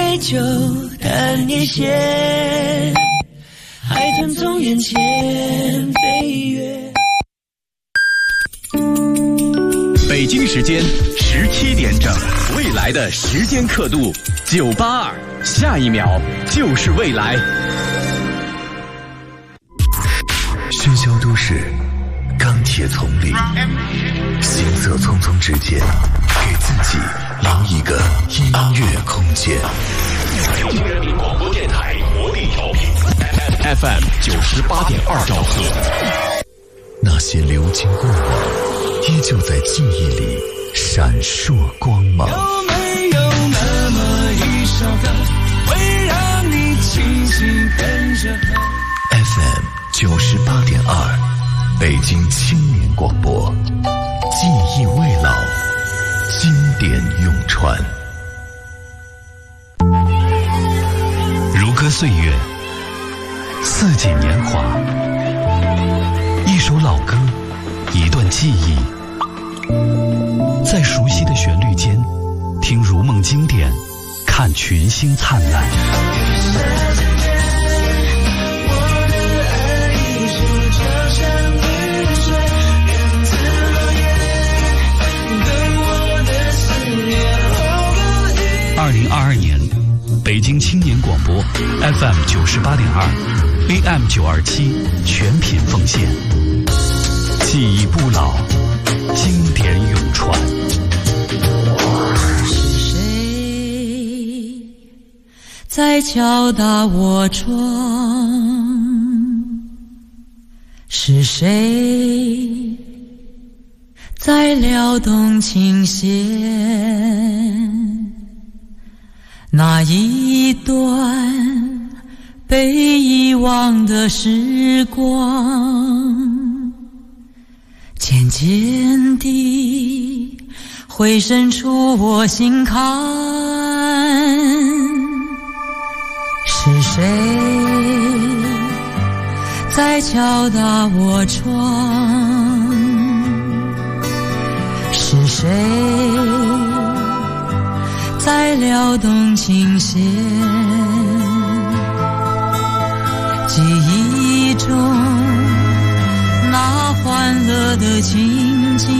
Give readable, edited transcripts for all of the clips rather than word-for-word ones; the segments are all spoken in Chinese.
杯酒淡一些，海豚从眼前飞跃。 北京时间17点整，未来的时间刻度982，下一秒就是未来。 喧嚣都市，钢铁丛林，行色匆匆之间，给自己留一个音乐空间。 北京人民广播电台活力调频 FM 98.2兆赫。 那些流经过往，依旧在记忆里闪烁光芒。 有没有那么一首歌，会让你轻轻跟着和 FM 98.2，北京青年广播，记忆未老，经典永传。 如歌岁月，四季年华，一首老歌，一段记忆，在熟悉的旋律间，听如梦经典，看群星灿烂。2022年，北京青年广播 FM 98.2，AM 927，全频奉献，记忆不老，经典永传。 是谁在敲打我窗？是谁在撩动琴弦？那一段被遗忘的时光，渐渐地回渗出我心坎。是谁在敲打我窗？是谁在撩动琴弦？记忆中那欢乐的情景，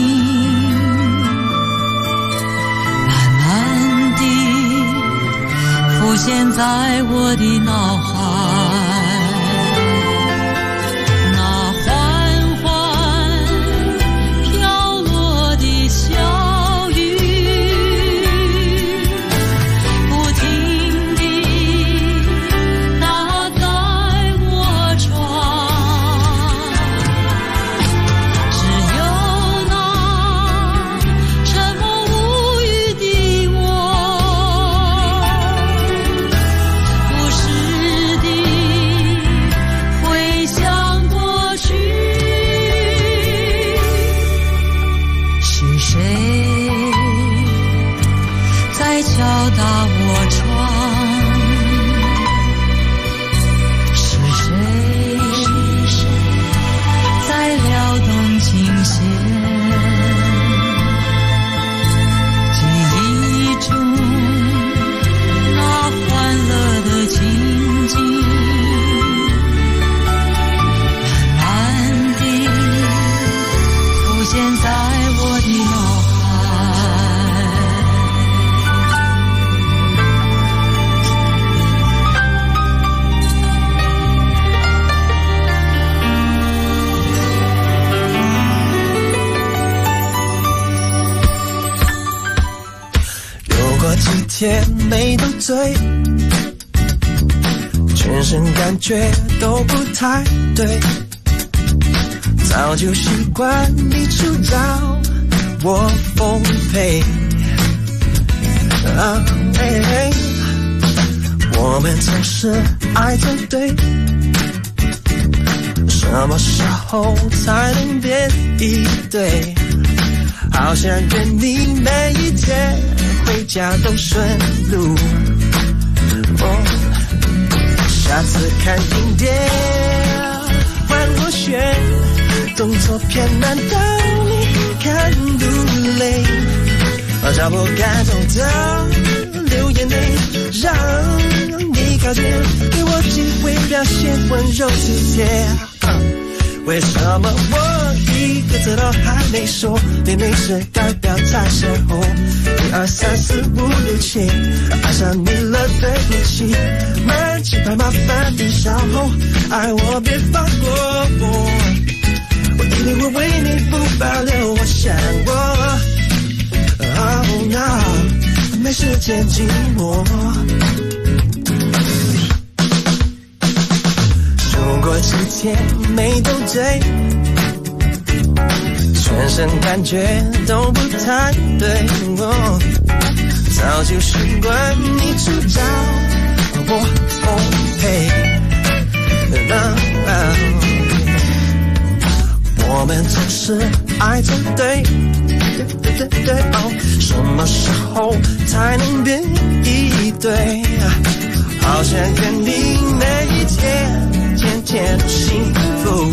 慢慢地浮现在我的脑海。 甜美都醉，全身感觉都不太对，早就习惯你主导我奉陪。我们总是爱作对，什么时候才能变一对？好想跟你每一天回家都顺路。下次看影片换我选，动作片难道你看不累？找不感动的流眼泪，让靠近，给我机会表现温柔体贴。为什么我一个字都还没说，明明是该表态时候，1、2、3、4、5、6、7，爱上你了，对不起，慢几拍麻烦你稍后，爱我别放过我，我一定会为你不保留，我想我。Oh no， 没时间寂寞。如果几天没动对，全身感觉都不太对，早就习惯你主导我奉陪。我们总是爱着对，什么时候才能变一对？好想跟你每一天天天都幸福。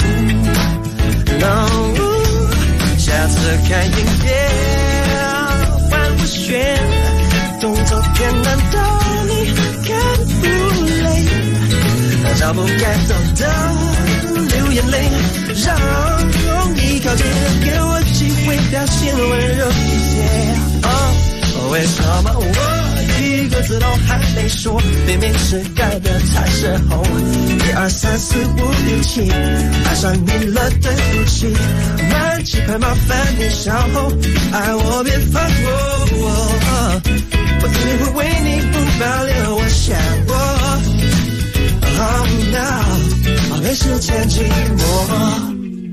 下次看影片换我选，动作片难道你看不累？找不该走的流眼泪，让你靠近，给我机会表现温柔体贴。为什么我一个字都还没说，明明是该的才是后，1、2、3、4、5、6、7，爱上你了，对不起，慢几拍麻烦你稍后，爱我别放过我，我一定会为你不保留，我想我。Oh no， 没时间寂寞，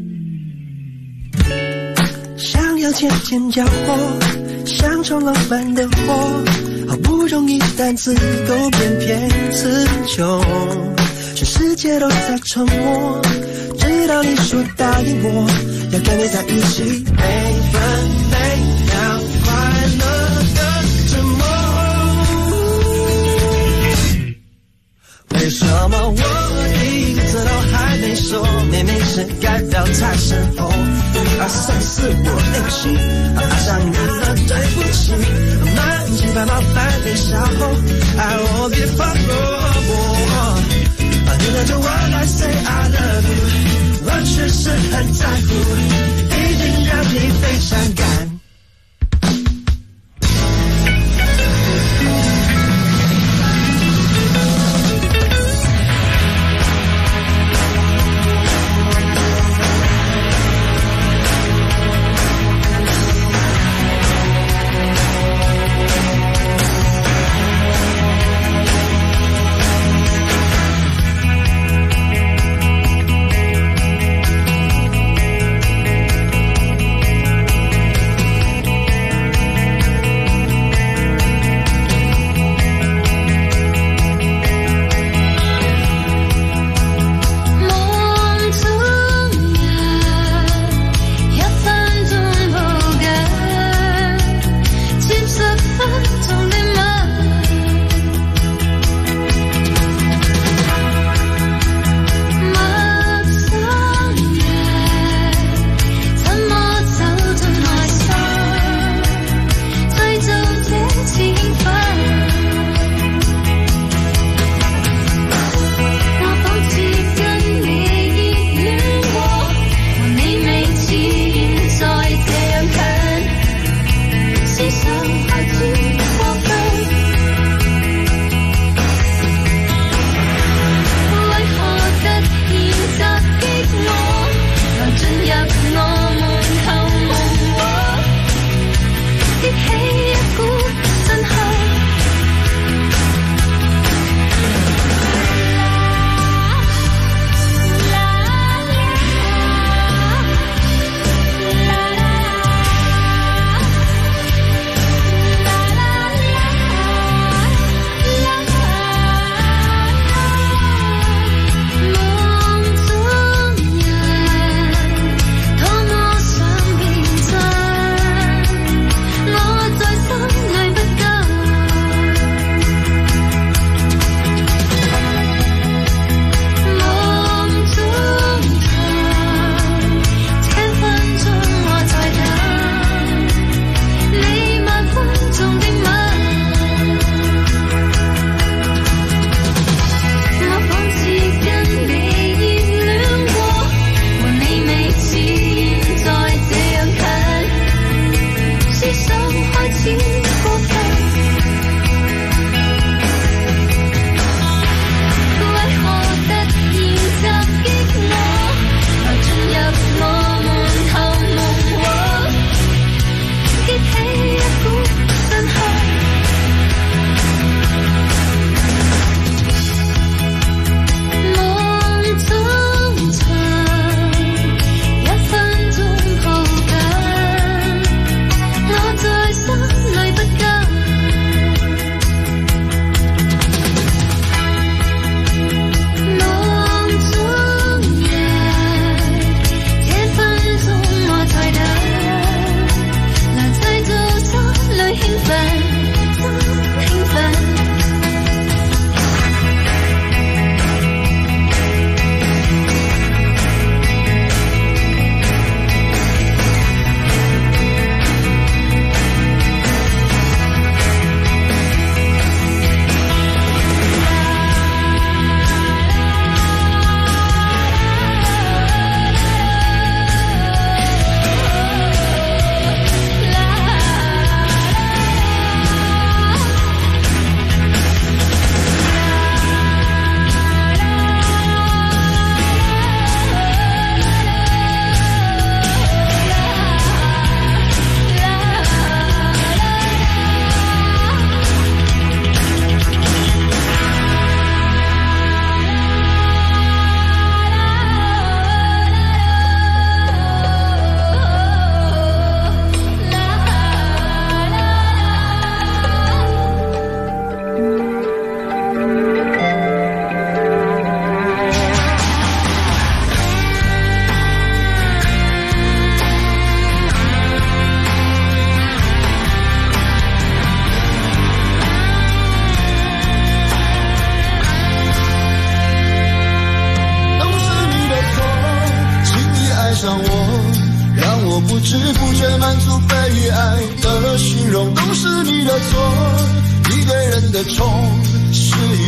想要天天交火，像冲浪般的火，好不容易单字都变骗词穷，全世界都在沉默，直到你说答应我，要跟你在一起，每分每秒快乐的折磨。为什么我一个字都还没说，明明是该表态时候，1、2、3、4、5、6、7，爱上你了，对不起，慢几拍麻烦你稍后，爱我别放过我，你的就我来 say I love you， 我确实很在乎，一定让你非常感。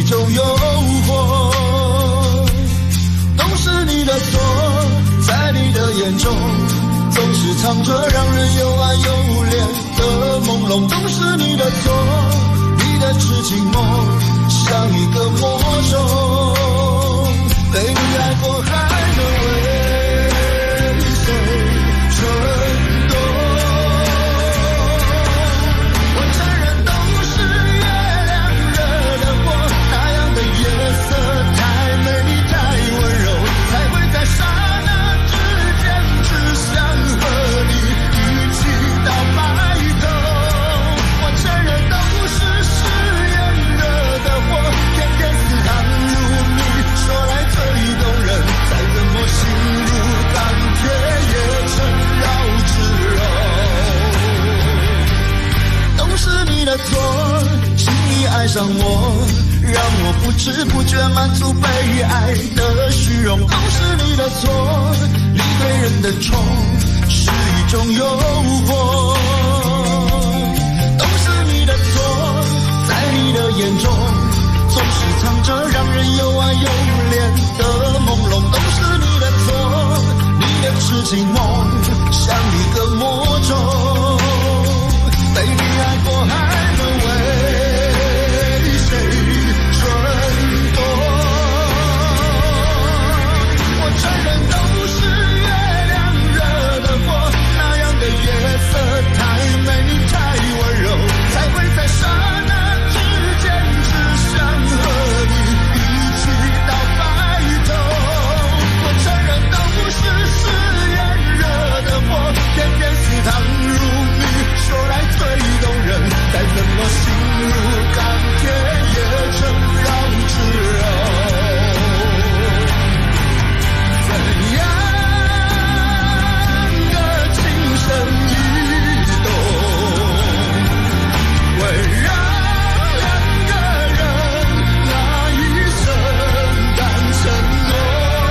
种诱惑，都是你的错，在你的眼中总是藏着让人又爱又怜的朦胧，都是你的错，你的痴情梦像一个魔咒，被你爱过还能为谁蠢动？我承认都是月亮惹的祸，那样的夜色太美丽太温柔，才会在刹那之间只想和你一起到白头。我承认都是誓言惹的祸，偏偏似糖如蜜，说来最动人，再怎么心如钢铁也成绕指柔。都是你的错，轻易爱上我，让我不知不觉满足被爱的虚荣，都是你的错，你对人的宠是一种诱惑，都是你的错，在你的眼中总是藏着让人又爱又怜的朦胧，都是你的错，你的痴情梦像一个魔咒，被你爱过还能为谁蠢动？我承认都是月亮惹的祸，那样的夜色太美丽太温柔，才会在刹那之间只想和你一起到白头。我承认都是誓言惹的祸，偏偏似糖如蜜，说来最动人，再怎么心如钢铁也成绕指柔。怎样的情深意动，会让两个人那一生敢承诺。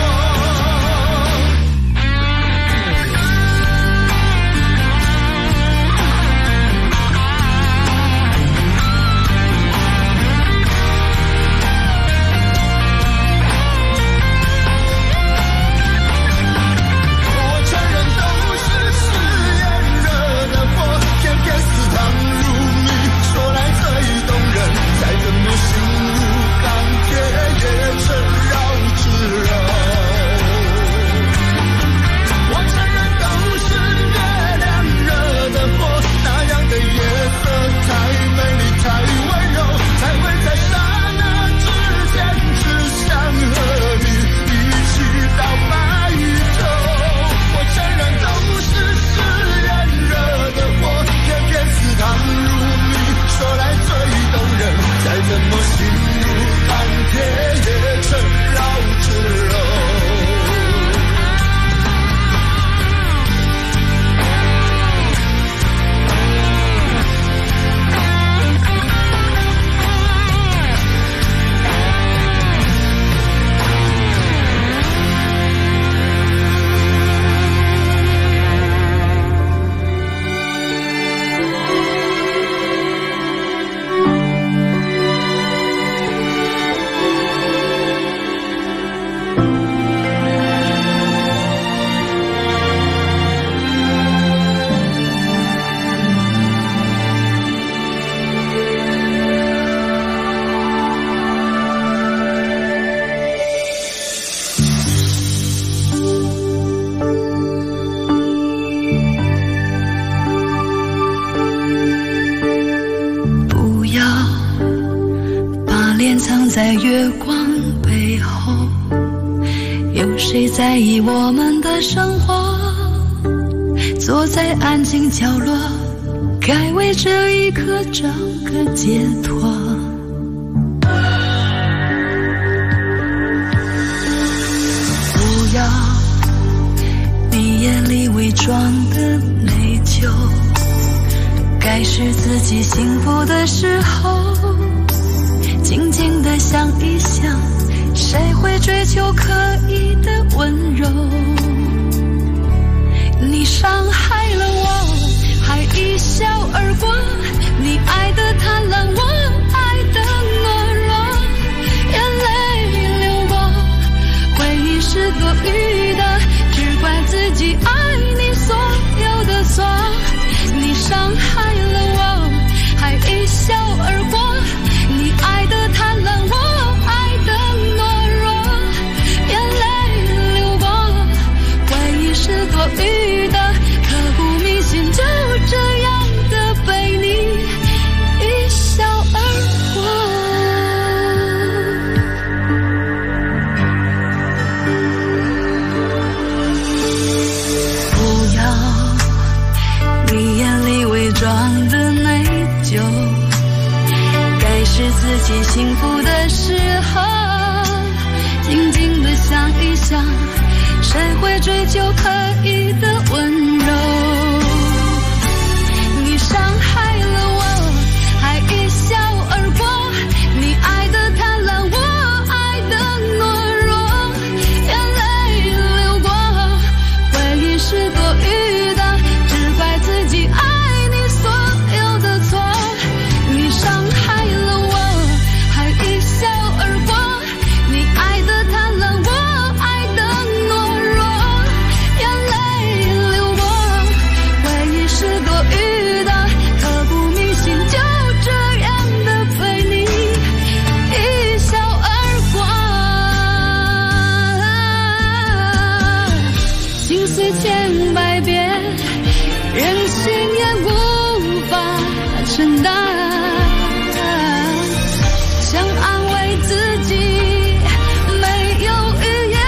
在月光背后，有谁在意我们的生活？坐在安静角落，该为这一刻找个解脱。不要你眼里伪装的内疚，该是自己幸福的时候，静静地想一想，谁会追求刻意的温柔？你伤害了我，还一笑而过，你爱的贪婪，我爱的懦弱， 幸福的时候，静静地想一想，谁会追求可以的温柔？你伤害了我，还一笑而过，你爱的贪婪，我爱的懦弱，眼泪流过，回忆是多余的，只怪自己爱你所有的错。你伤害了我，还一笑而过，你爱的贪婪，我爱的懦弱，眼泪流过，回忆是多余的，刻骨铭心，就这样的陪你一笑而过。心碎千百遍，任性也无法承担，想安慰自己没有语言。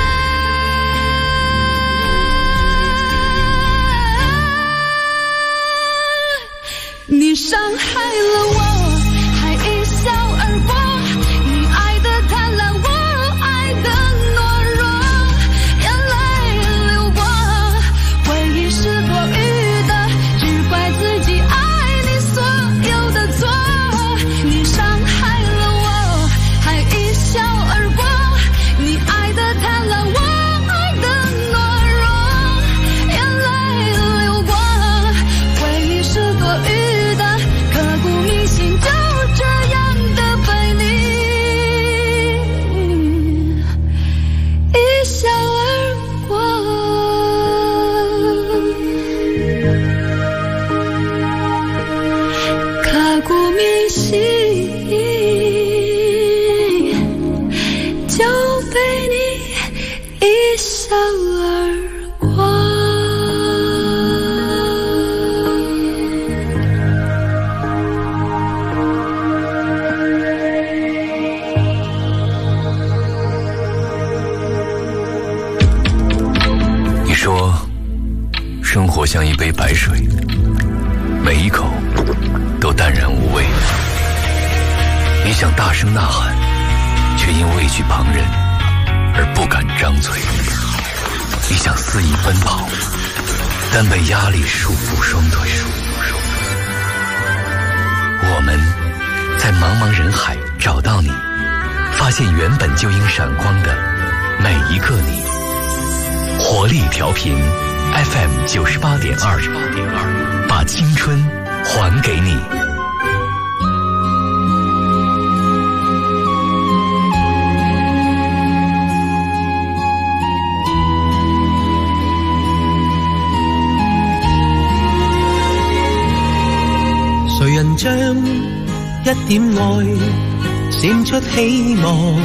你伤害了我，还一笑而过，你爱的贪婪，我爱的懦弱，眼泪流过，回忆是多余的，只怪自己爱你所有的错。你伤害了我，还一笑而过，你爱的贪婪，我爱的懦弱，眼泪流过，回忆是多余的，刻骨铭心，就这样的陪你一笑而过。刻骨铭心，就被你一笑而过。 你说，生活像一杯白水，每一口都淡然无味。你想大声呐喊，却因畏惧旁人而不敢张嘴。你想肆意奔跑，但被压力束缚双腿。我们在茫茫人海找到你，发现原本就应闪光的每一个你。活力调频 FM 98.2，把青春还给你。 谁人将一點愛閃出希望？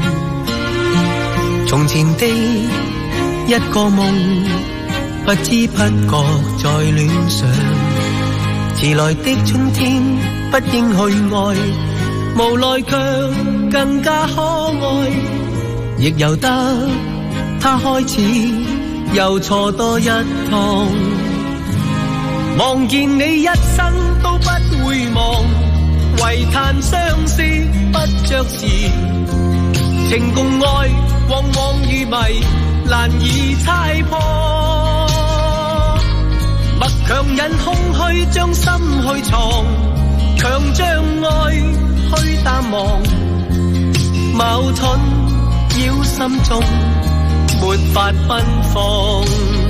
從前的一個夢，不知不覺在戀上。遲來的春天不應去愛，無奈卻更加可愛，亦由得他開始又錯多一趟。望見你一生都不會忘，唯嘆相思不着時，情共愛往往如迷，難以猜破。默強忍空虛將心去藏，強將愛去淡忘，矛盾繞心中沒法奔放。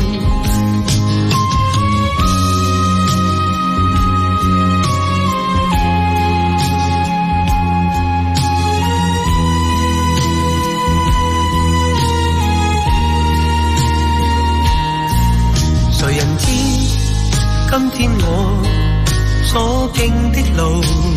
誰人知今天我所經的路，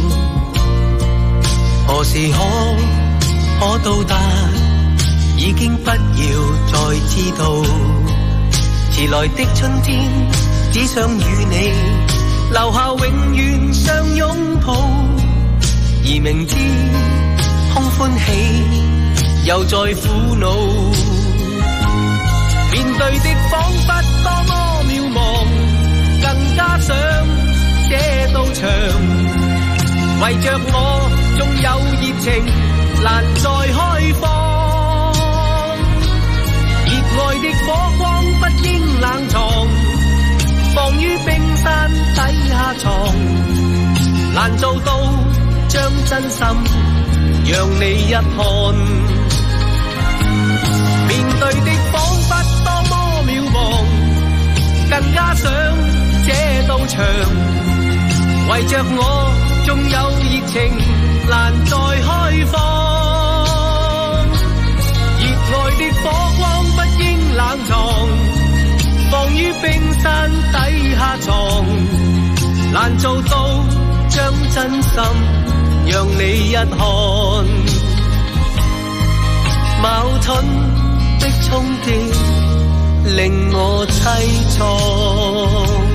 何時可到達，已經不要再知道。遲來的春天只想與你留下永遠相擁抱，而明知空歡喜又在苦惱，面對的彷彿多麼渺茫，更加想這道牆圍着我纵有熱情難再開放，熱愛的火光不應冷藏，放於冰山底下藏，難做到將真心讓你一看，面對的彷彿多麼渺茫，更加想這道牆，為着我縱有熱情難再開放，熱愛的火光不應冷藏，放於冰山底下藏，難做到將真心讓你一看，矛盾的衝擊令我凄愴。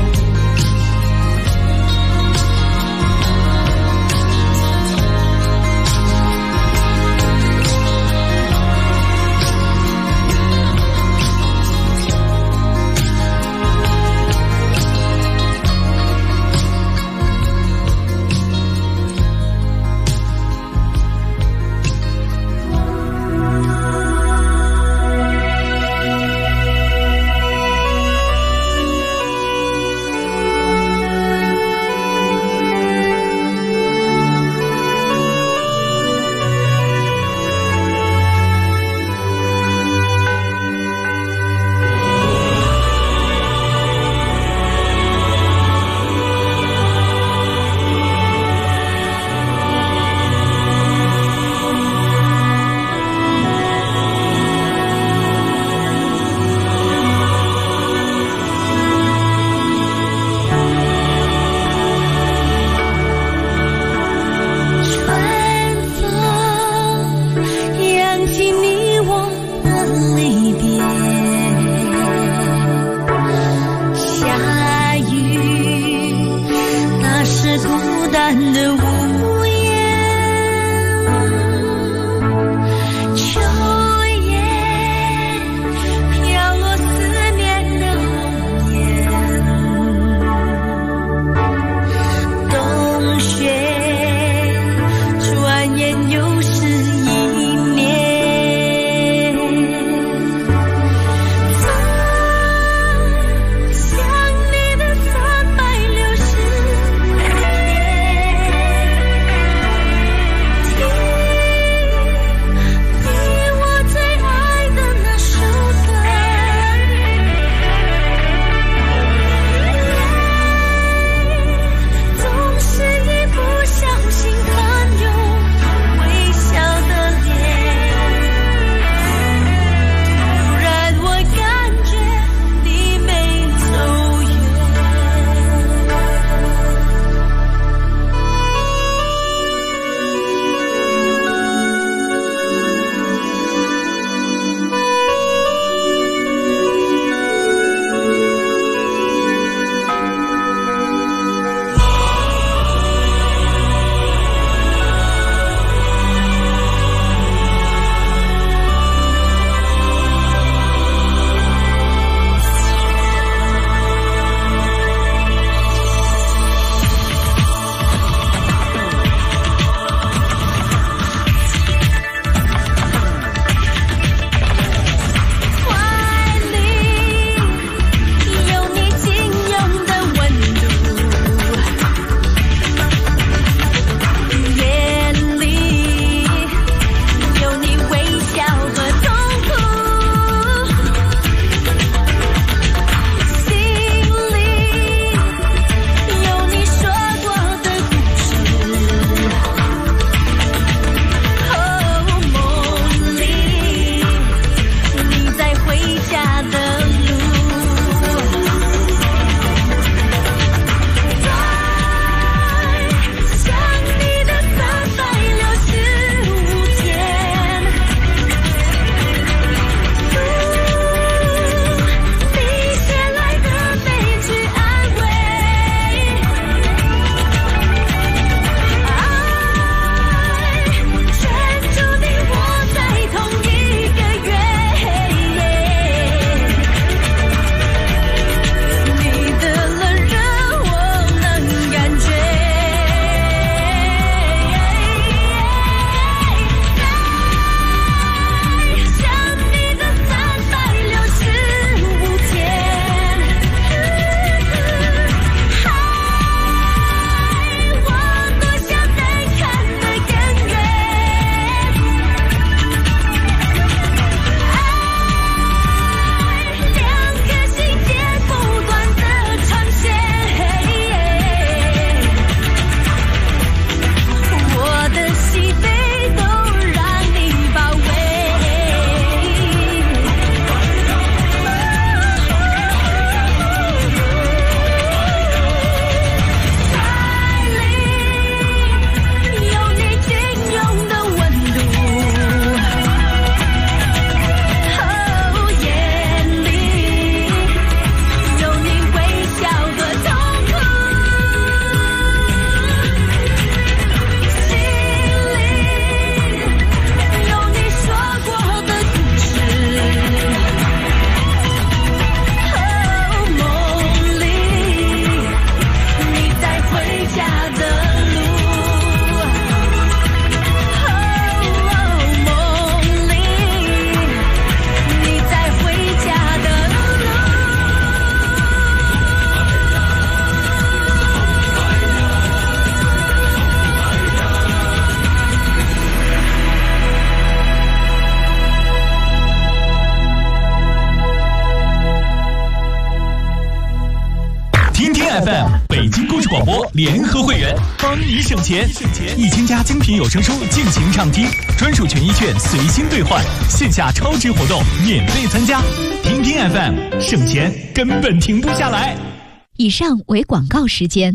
联合会员，帮你省钱，1000家精品有声书尽情畅听，专属权益券随心兑换，线下超值活动免费参加。听听 FM， 省钱根本停不下来。 以上为广告时间。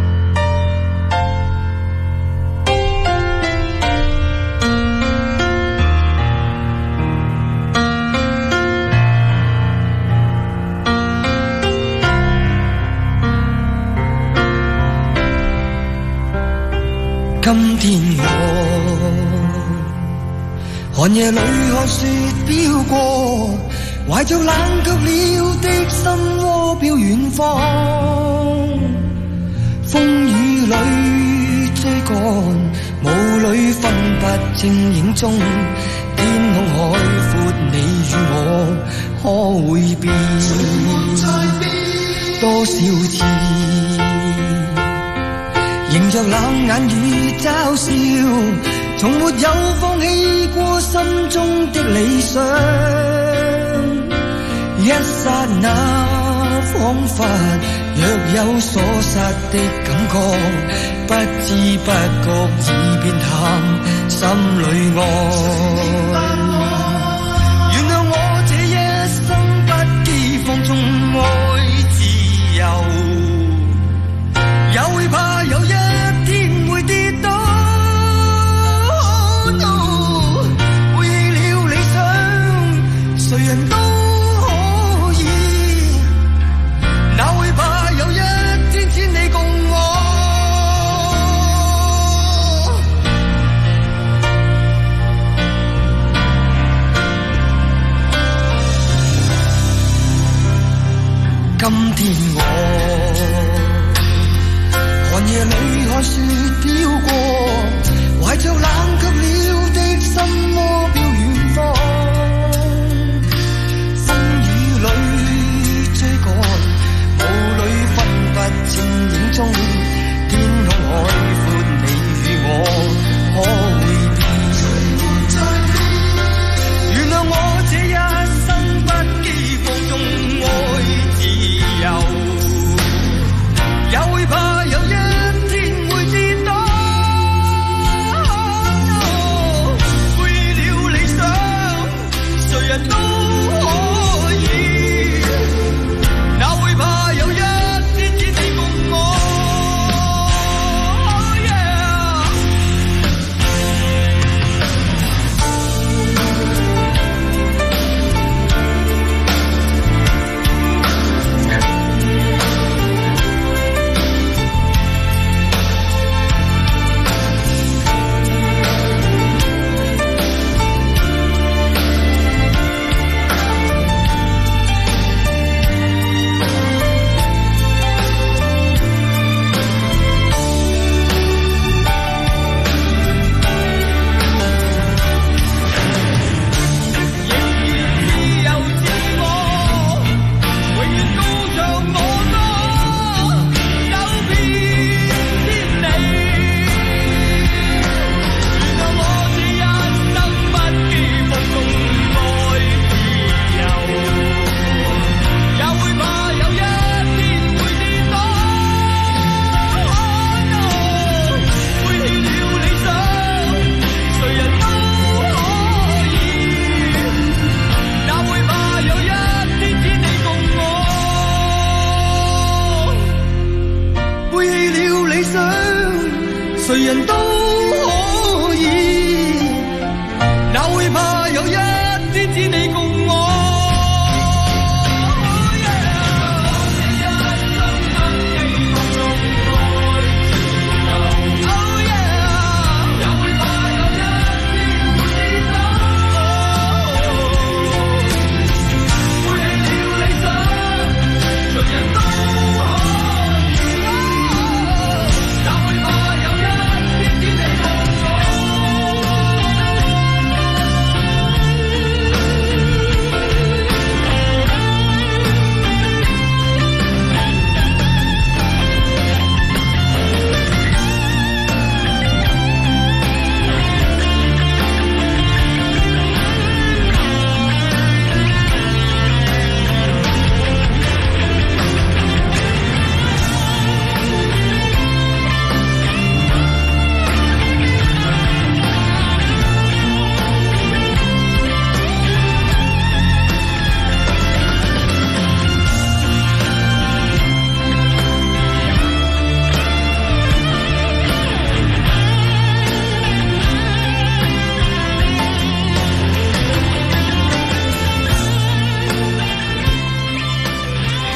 今天我寒夜里看雪飄過，懷着冷卻了的心窩飄遠方，風雨裏追趕，霧裏分不清影蹤，天空海闊，你與我可會變多少次？迎着冷眼與嘲笑，從沒有放棄過心中的理想。一剎那彷彿若有所失的感覺，不知不覺已變淡心裏愛。原諒我這一生不羈放縱愛自由，也會怕有一天會跌倒。背棄了理想，誰人都可以，哪會怕有一天只你共我。今天我寒夜裏看雪飄過，懷着冷卻了的心窩飄遠方，風雨裏追趕，霧裏分不清影蹤，天空海闊，你與我可會變？原諒我這一生不羈放縱愛自由，也會怕有一天會跌倒。背棄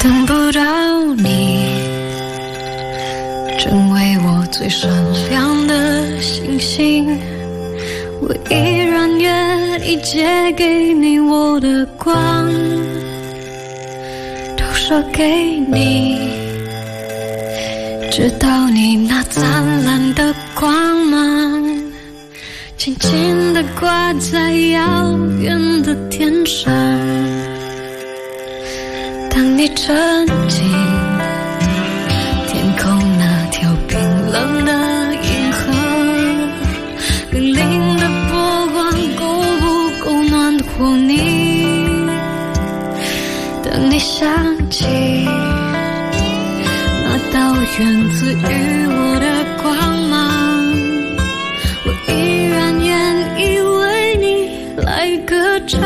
等不到你成为我最闪亮的星星，我依然愿意借给你我的光，都说给你，直到你那灿烂的光芒轻轻地挂在遥远的天上。当你沉浸天空那条冰冷的银河，粼粼的波光够不够暖和你？当你想起那道源自于我的光芒，我依然愿意为你来歌唱。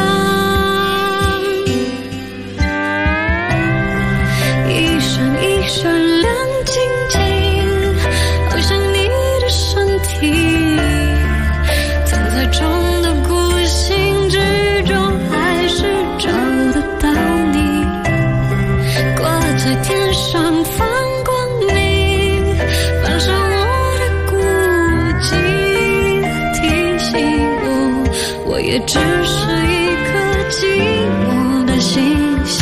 一闪一闪亮晶晶，好像你的身体，藏在中的孤星之中，还是找得到你，挂在天上放光明，反射我的孤寂，提醒我也只是一颗寂寞的星星。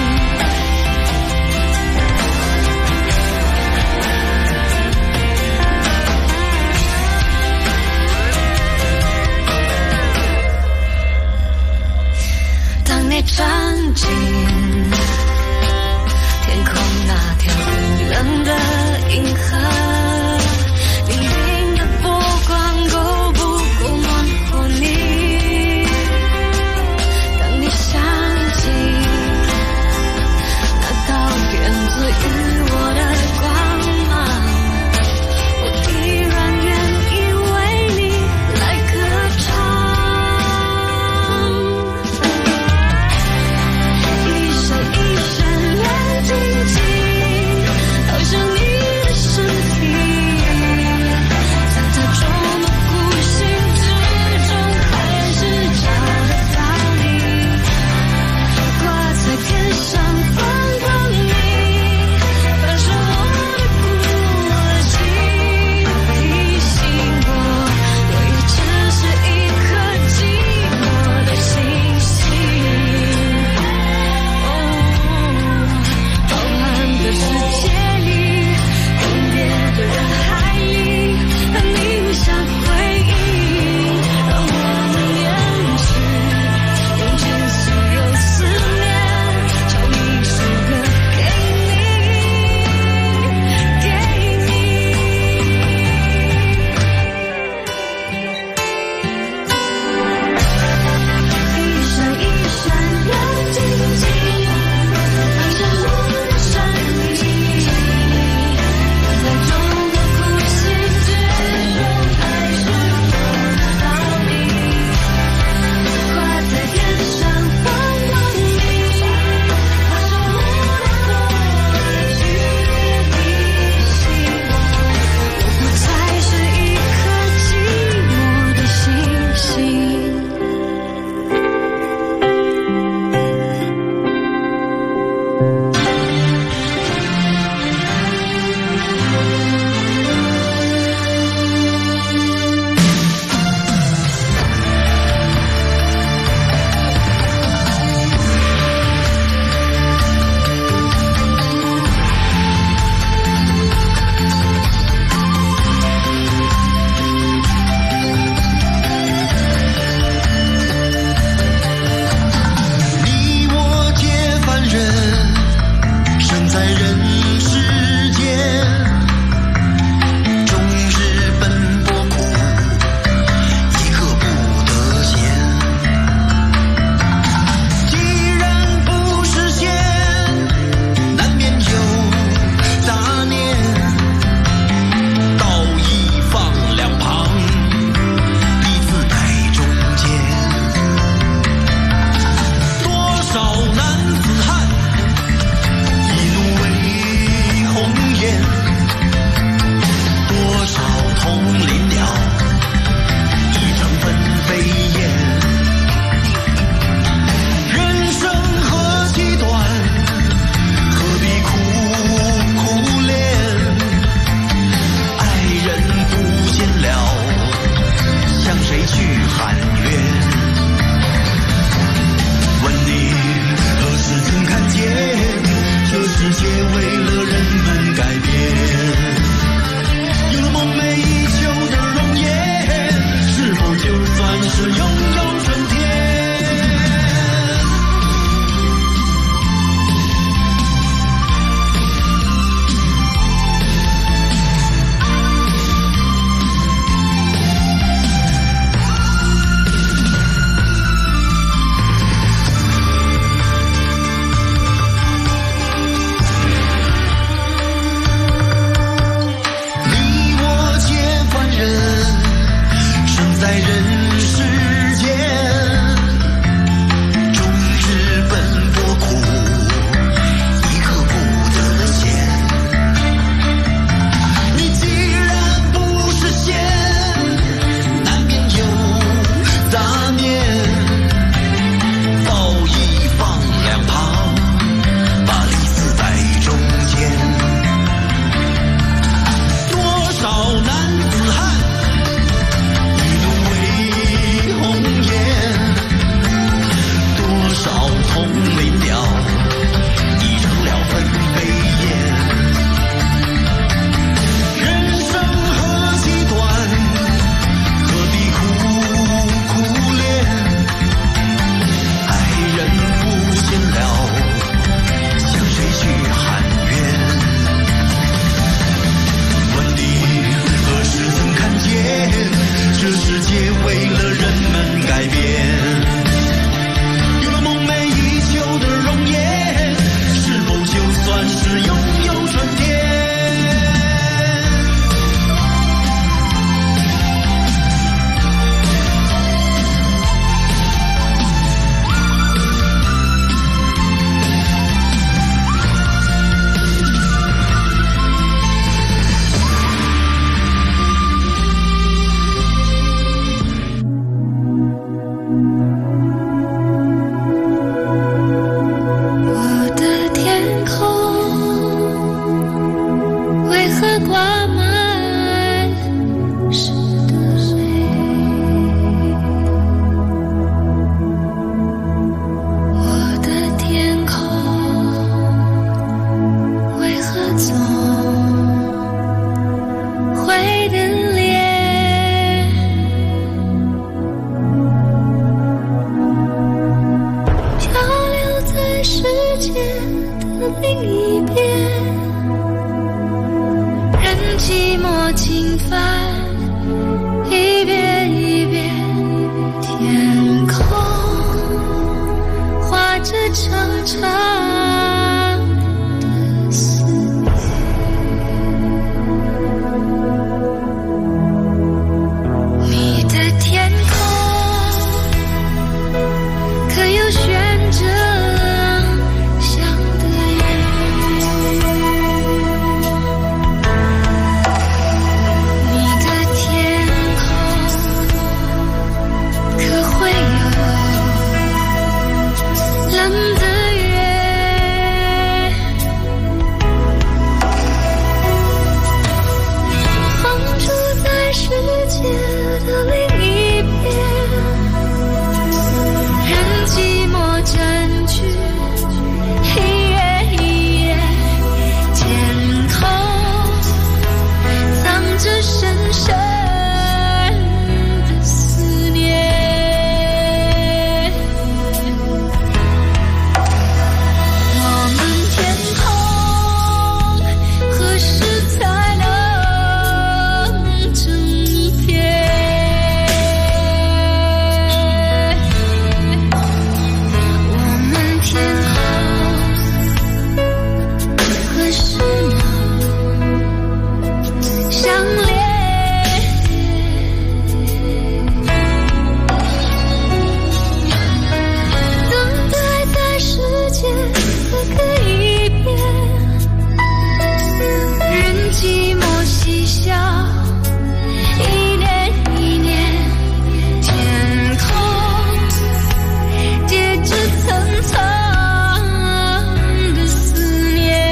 当你站进天空那条冰冷的银河，粼粼的波光够不够暖和你？当你想起另一边，任寂寞侵犯，一遍一遍，天空画着长长的思念。你的天空可有悬着想的月？你的天空可会有冷的月？放逐在世界的另一边，任寂寞占据一夜一夜，天空藏着深深的思念。我们天空何时才能整片？我们天空何时能相连？等待在世界各个一边，任寂寞嬉笑，一年一年，天空叠着层层的思念。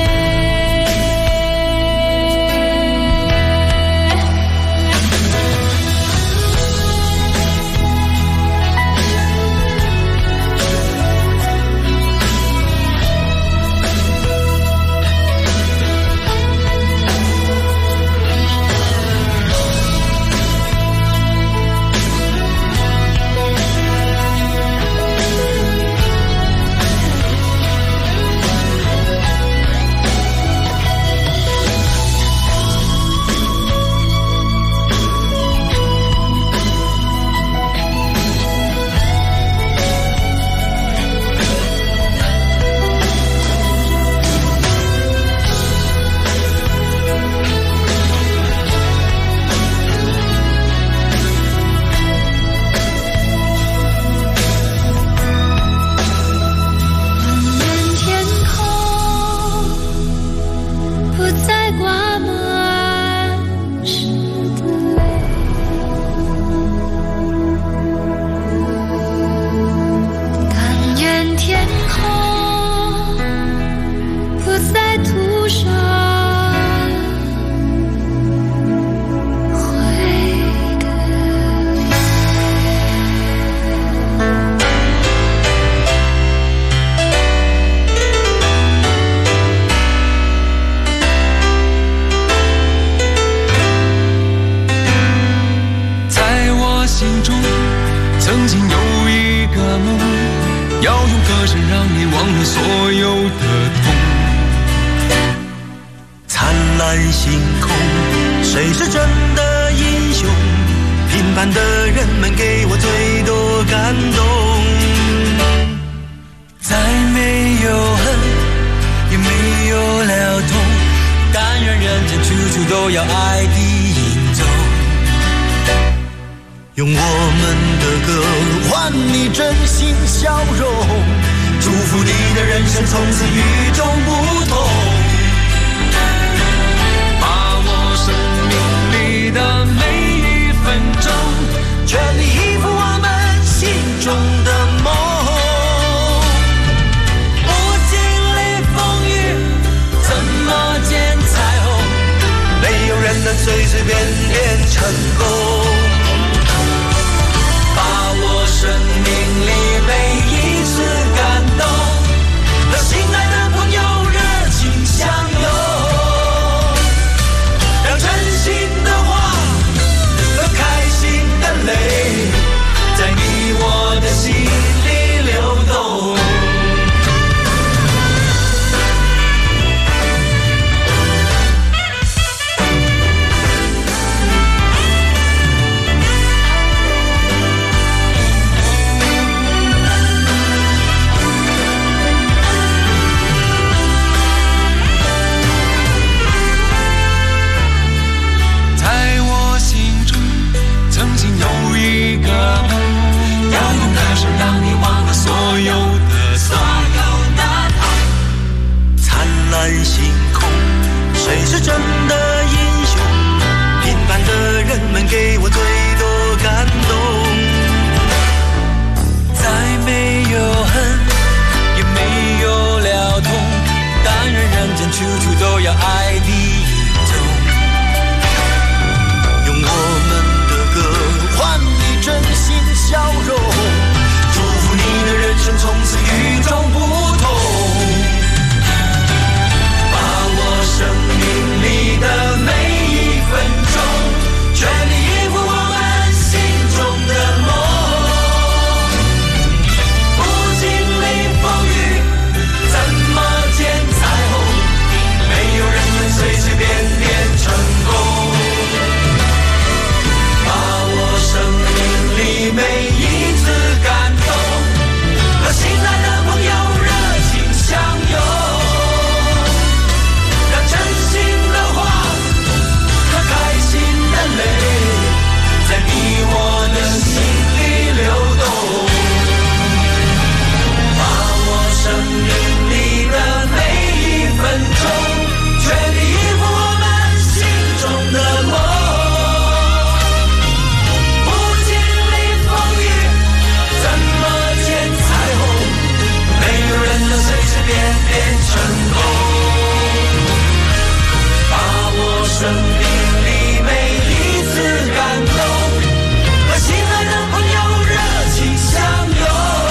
天空不再挂满湿的泪，但愿天空不再涂上灰的脸。 在我心中，曾经有一个梦，要用歌声让你忘了所有的痛。灿烂星空，谁是真的英雄？平凡的人们给我最多感动。再没有恨，也没有了痛，但愿人间处处都有爱的影踪。用我们的歌换你真心笑容，祝福你的人生从此与众不同。把握生命里的每一分钟，全力以赴我们心中的梦。不经历风雨，怎么见彩虹？没有人能随随便便成功。把握生命里每一次感动，和心爱的朋友热情相拥，让真心的话和开心的泪，在你我的心里流动。 让你忘了所有的爱。灿烂星空，谁是真的英雄？平凡的人们给我最多感动。再没有恨，也没有了痛，但愿人间处处都有爱的影踪。用我们的歌换你真心笑容，祝福你的人生从此与众不同。把握生命里的每一分钟，全力以赴我们心中的梦。不经历风雨，怎么见彩虹？没有人能随随便便成功。把握生命里每一次感动，和心爱的朋友热情相拥，让真心的话和开心的泪，在你我的心里流动。把握生命里的每一分钟，全力以赴我们心中的梦。不经历风雨，怎么见彩虹？没有人能随随便便成功。把握生命里每一次感动，和心爱的朋友热情相拥，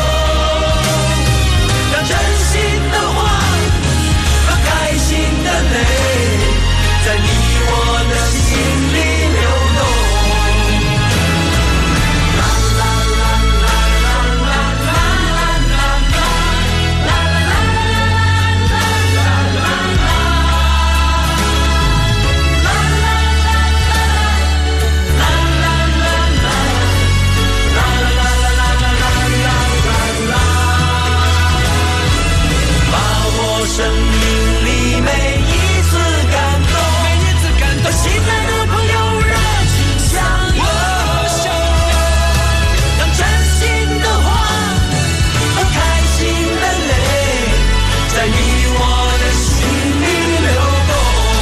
让真心的话和开心的泪，在你我的心里流动。啦啦啦啦啦啦啦啦啦啦啦把握生命里每一次感动，和心爱的朋友热情相拥，让真心的话和开心的泪，在你我的心里流动。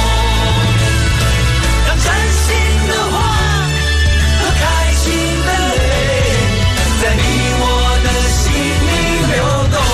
让真心的话和开心的泪，在你我的心里流动。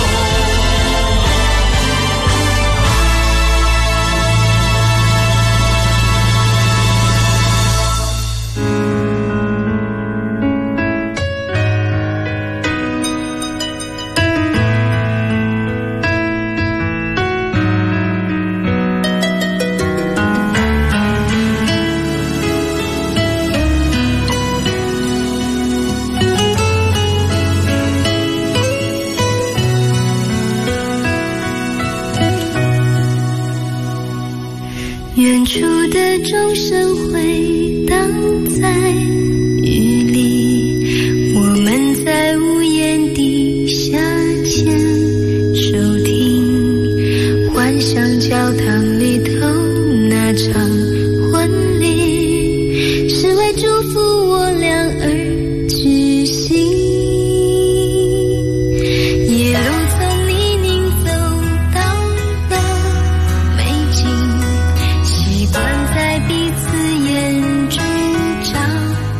远处的钟声回荡在雨里，我们在屋檐底下牵手听，幻想教堂里头那场婚礼，是为祝福我俩而举行。夜路从泥泞走到了美景，习惯在彼此眼中找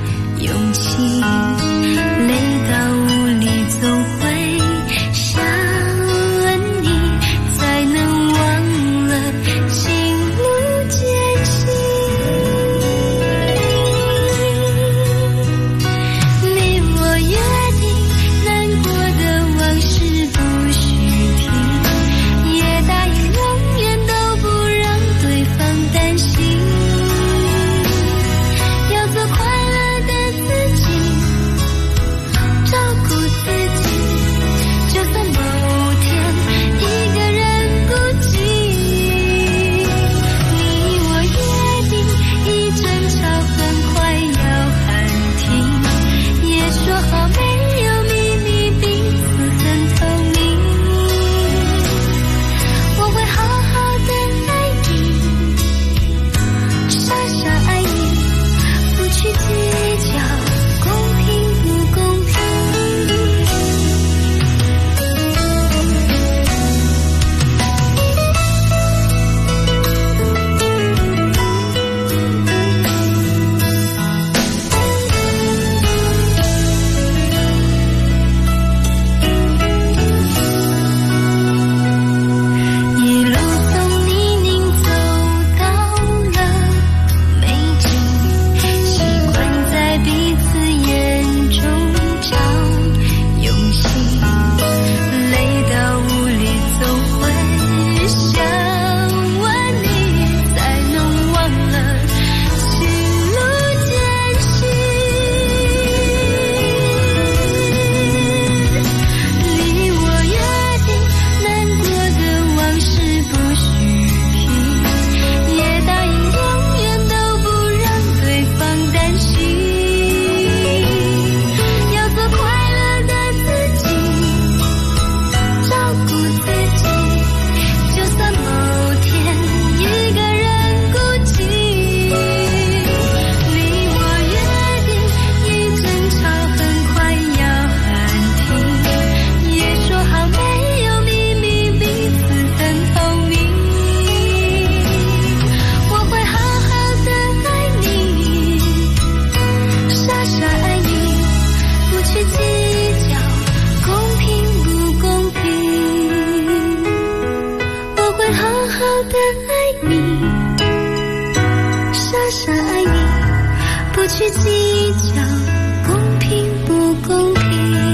善爱你，不去计较公平不公平。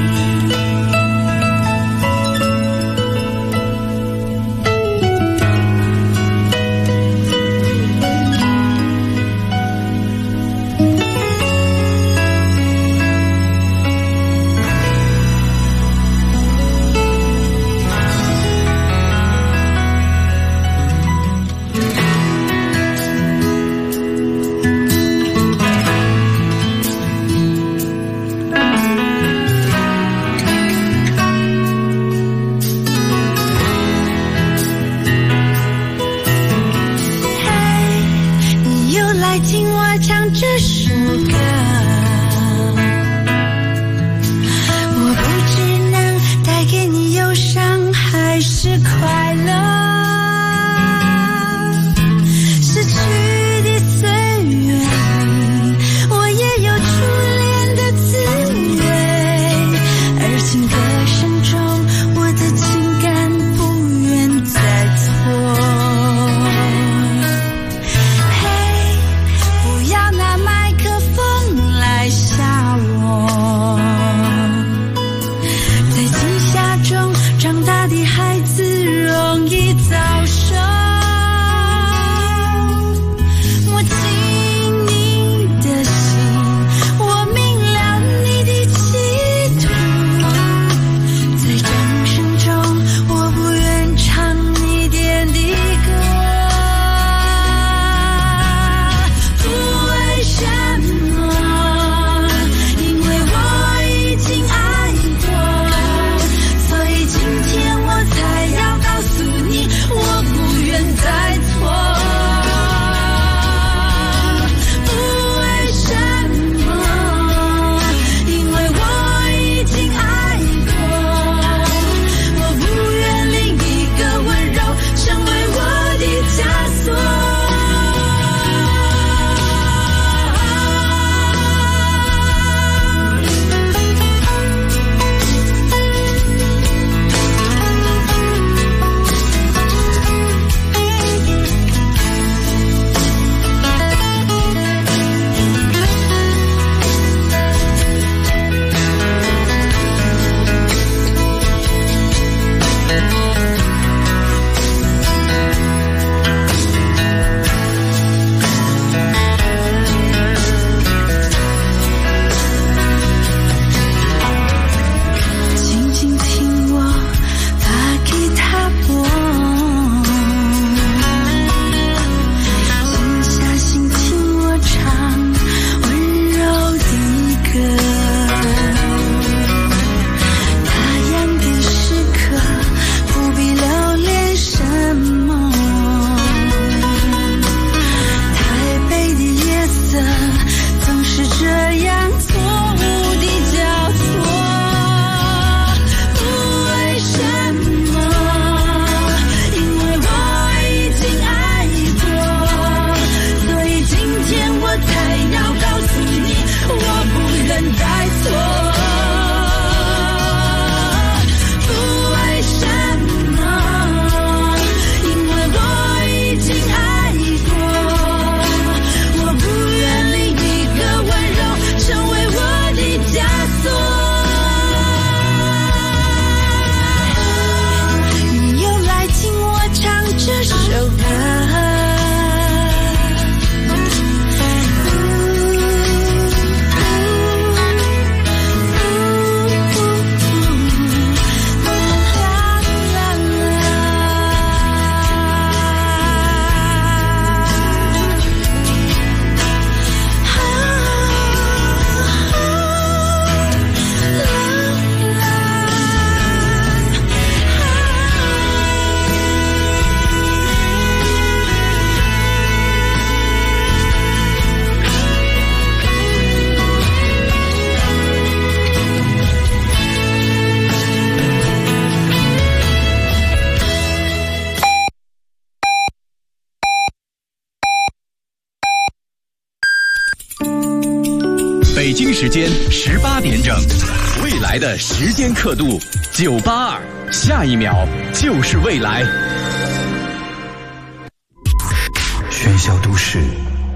北京时间18点整，未来的时间刻度982，下一秒就是未来。 喧嚣都市，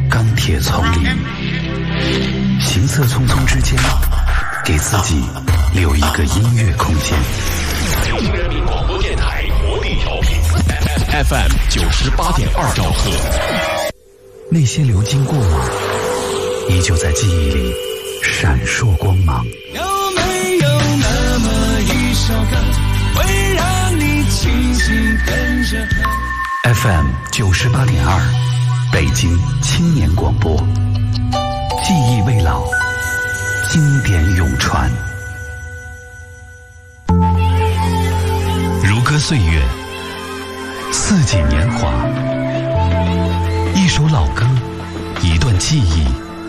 钢铁丛林，行色匆匆之间，给自己留一个音乐空间。 北京人民广播电台活力调频 FM 98.2兆赫。 那些流金过往，依旧在记忆里闪烁光芒。 有没有那么一首歌，会让你轻轻跟着和 ？FM 98.2，北京青年广播，记忆未老，经典永传。如歌岁月，四季年华，一首老歌，一段记忆，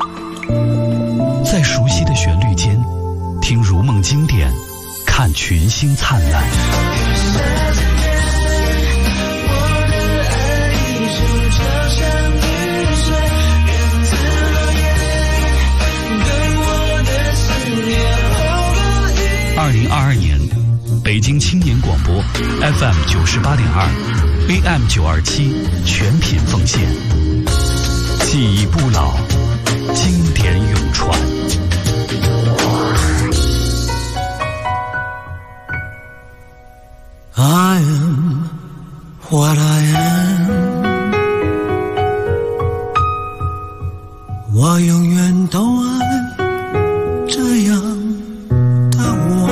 在熟悉的旋律间，听如梦经典，看群星灿烂。2022年，北京青年广播 FM 98.2 AM 927全品奉献，记忆不老，经典永传。 I am what I am， 我永远都爱这样的我。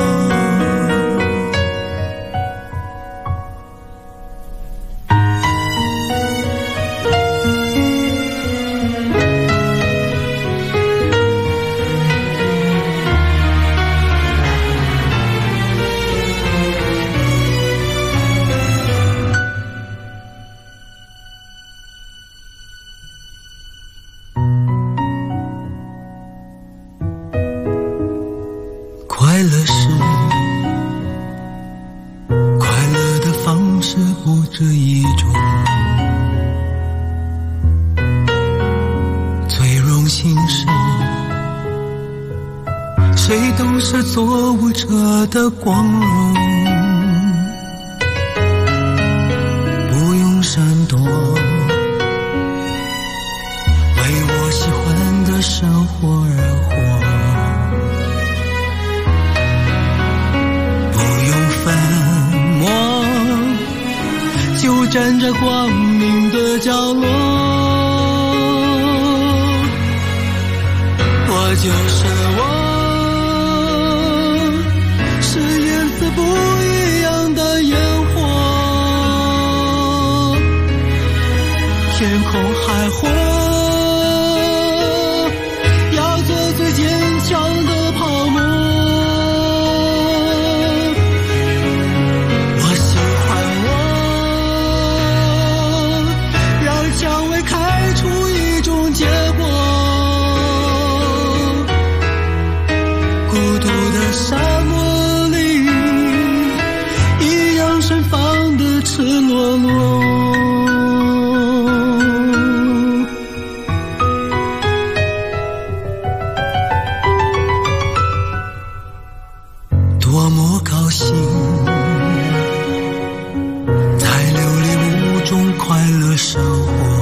快乐是快乐的方式不止一种，最荣幸是谁都是做舞者的光荣，不用闪躲，为我喜欢的生活而活，粉墨就站在光明的角落，我就是我，是颜色不一样的烟火，天空海阔，要做最坚强的泡沫。沙漠里一样盛放的赤裸裸，多么高兴在流离无中快乐生活，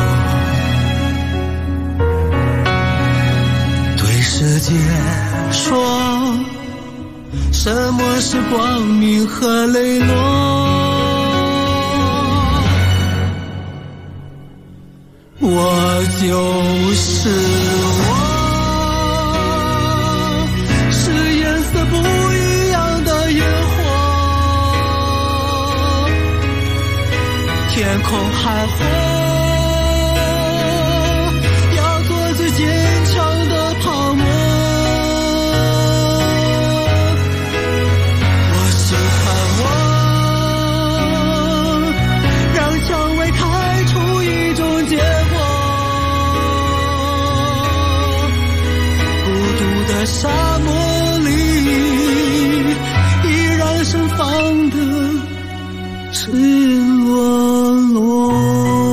对世界说什么是光明和磊落，我就是我，是颜色不一样的烟火，天空海阔，要做最坚强的泡沫。沙漠里依然盛放的赤裸裸。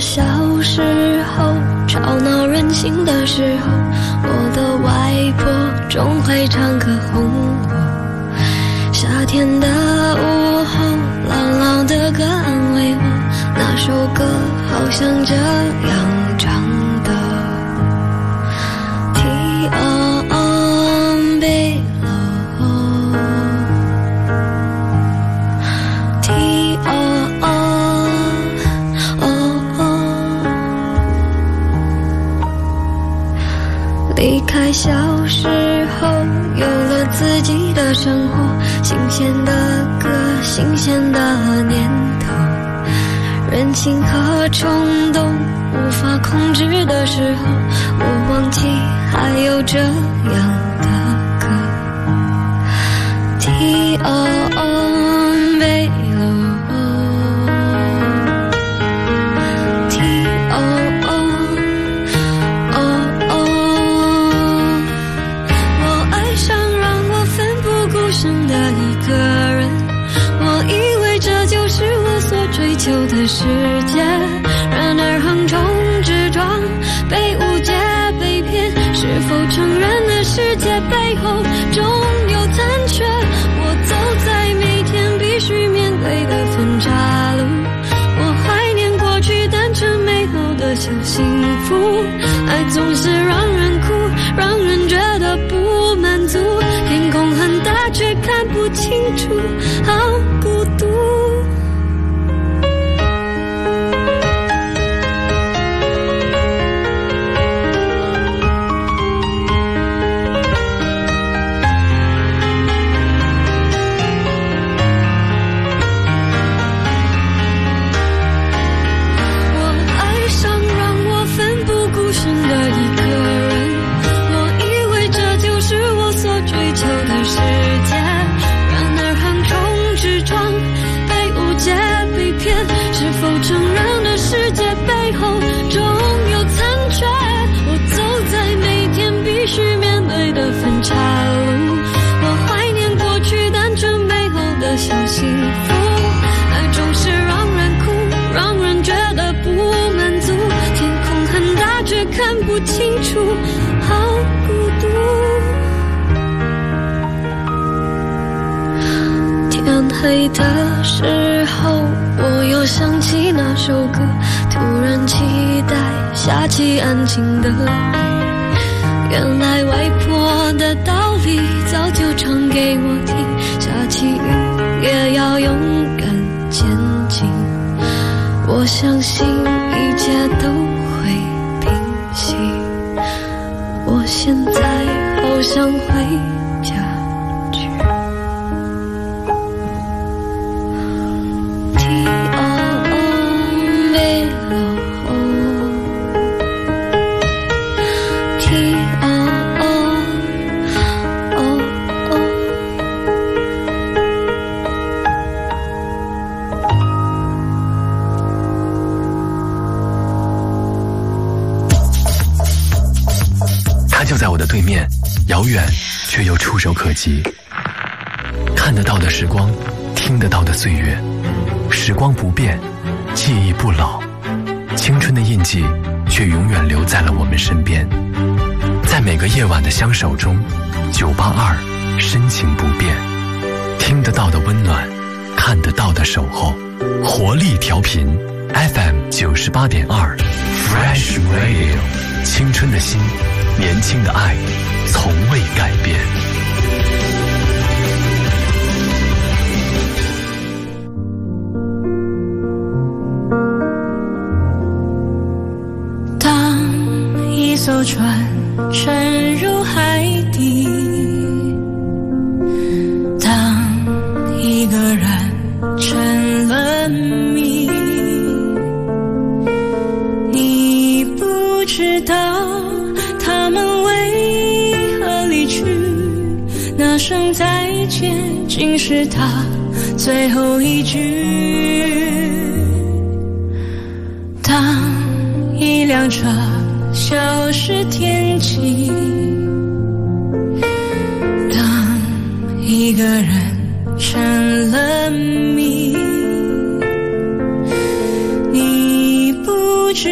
小时候，吵闹任性的时候，我的外婆总会唱歌哄我。夏天的午后，朗朗的歌安慰我，那首歌好像这样唱的。离开小时候，有了自己的生活，新鲜的歌，新鲜的念头，任性和冲动无法控制的时候，我忘记还有这样的歌。追求的世界，然而横冲直撞，被误解被骗，是否承认了世界背后总有残缺？我走在每天必须面对的分岔路，我怀念过去单纯美好的小幸福，爱总是让人哭，让人觉得不满足，天空很大却看不清楚，好孤独。小幸福，爱总是让人哭，让人觉得不满足，天空很大却看不清楚，好孤独。天黑的时候，我又想起那首歌，突然期待下起安静的雨，原来外婆的道理早就唱给我听，下起雨也要勇敢前进，我相信一切都会平息，我现在好想回家去。 就在我的对面，遥远却又触手可及。看得到的时光，听得到的岁月，时光不变，记忆不老，青春的印记却永远留在了我们身边。在每个夜晚的相守中，982深情不变，听得到的温暖，看得到的守候，活力调频 FM 98.2 Fresh Radio， 青春的心，年轻的爱，从未改变。 当一艘船沉入海底，当一个人成了谜，你不知道他们为何离去，那声再见竟是他最后一句。当一辆车消失天际，当一个人成了谜，你不知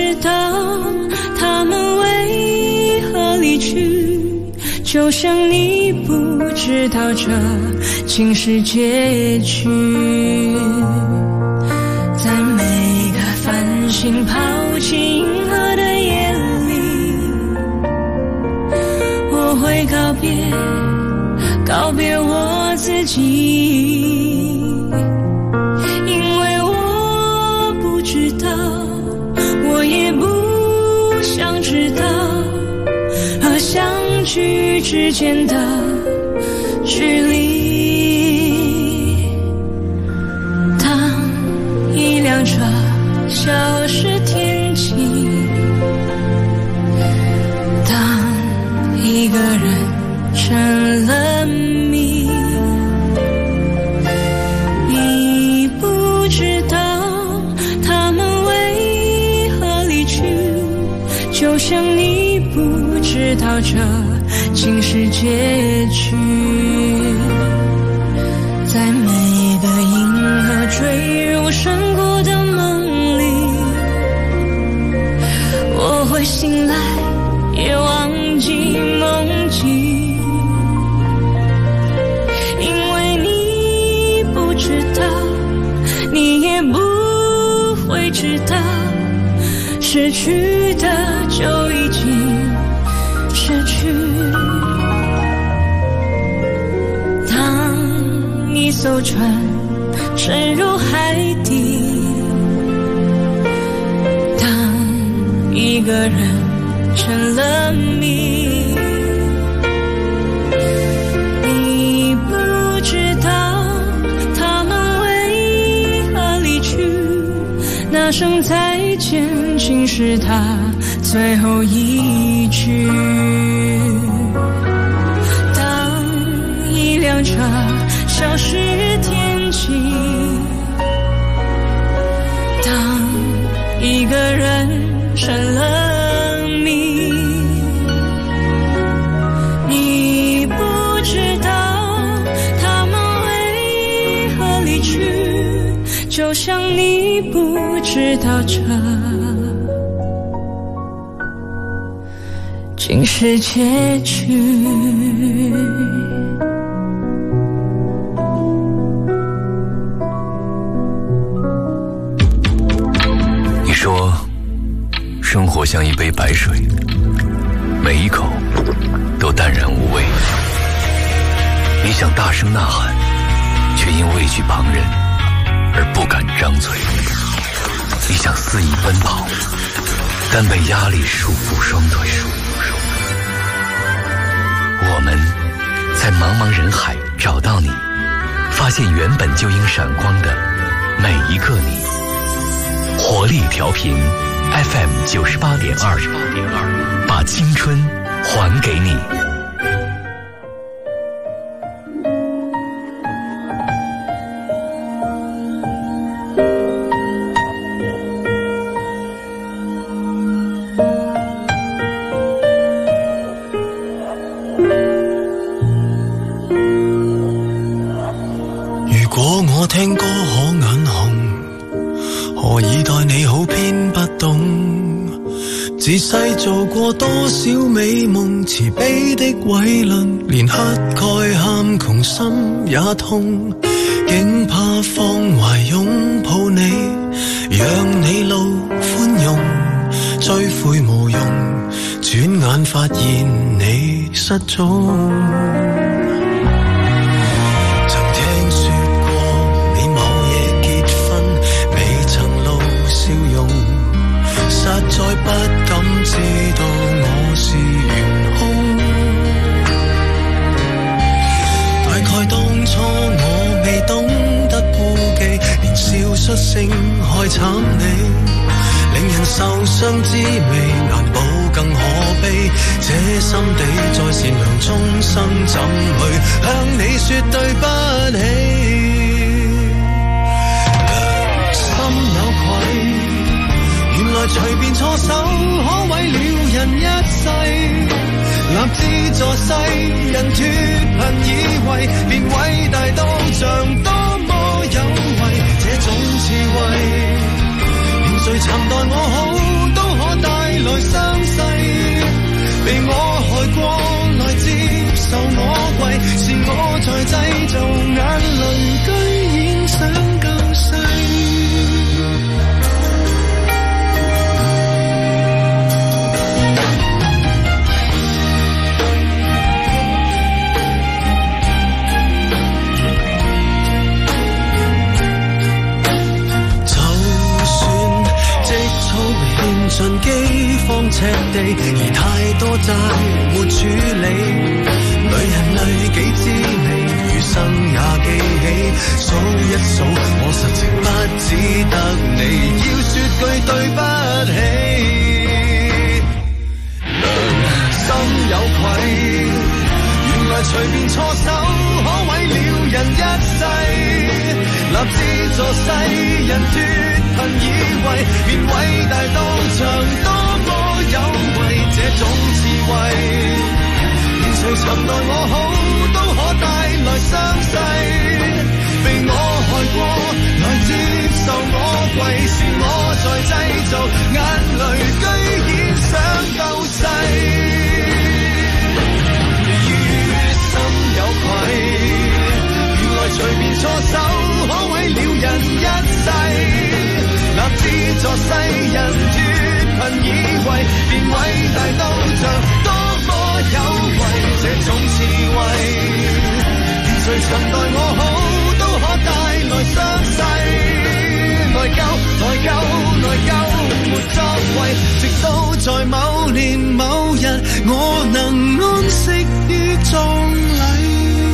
去，就像你不知道这竟是结局。在每个繁星抛弃银河的夜里，我会告别我自己，因为我不知道，我也不想知道和相聚之间的距离。当一辆车消失天际，当一个人成了谜，你不知道他们为何离去，就像你不知道这竟是结局。在每个银河坠入深谷的梦里，我会醒来也忘记梦境，因为你不知道，你也不会知道，失去的就已经失去。当一艘船沉入海底，当一个人成了谜，你不知道他们为何离去，那声再见竟是他最后一句。当一辆车消失天际，当一个人成了谜，你不知道他们为何离去，就像你不知道这竟是结局。 你说生活像一杯白水，每一口都淡然无味。你想大声呐喊，却因畏惧旁人而不敢张嘴。你想肆意奔跑，但被压力束缚双腿。我们在茫茫人海找到你，发现原本就应闪光的每一个你。活力调频 FM 98.2，把青春还给你。 如果我聽歌可眼紅，何以待你好偏不懂？自細做過多少美夢，慈悲的偉論，連乞丐喊窮心也痛，竟怕放懷擁抱你，讓你路寬容，追悔無用，轉眼發現你失蹤。實在不敢知道我是元兇，大概當初我未懂得顧忌，連笑出聲害慘你，令人受傷滋味難保更可悲，這心地在善良中生怎去向你說對不起，良心有愧，原來隨便錯手可毀了人一世，立志助世人脫貧以為連偉大都像多麼有為，這種智慧連誰曾待我好都可帶來傷勢，被我害過太多債沒處理，女人累己之理，餘生也記起。數一數，我實情不只得你，要說句對不起。心有愧，原來隨便錯手可毀了人一世，立志助世人脫貧以為，便偉大到場多麼有為，這種智慧連誰曾待我好都可帶來傷勢，被我害過來接受我跪，是我在製造眼淚，居然想救世。有愧，原來隨便錯手可毀了人一世，立志助世人脫貧以為，便偉大到像多麼有為，這種智慧連誰曾待我好都可帶來傷勢，內疚內疚內疚沒作為，直到在某年某日我能安息於葬禮，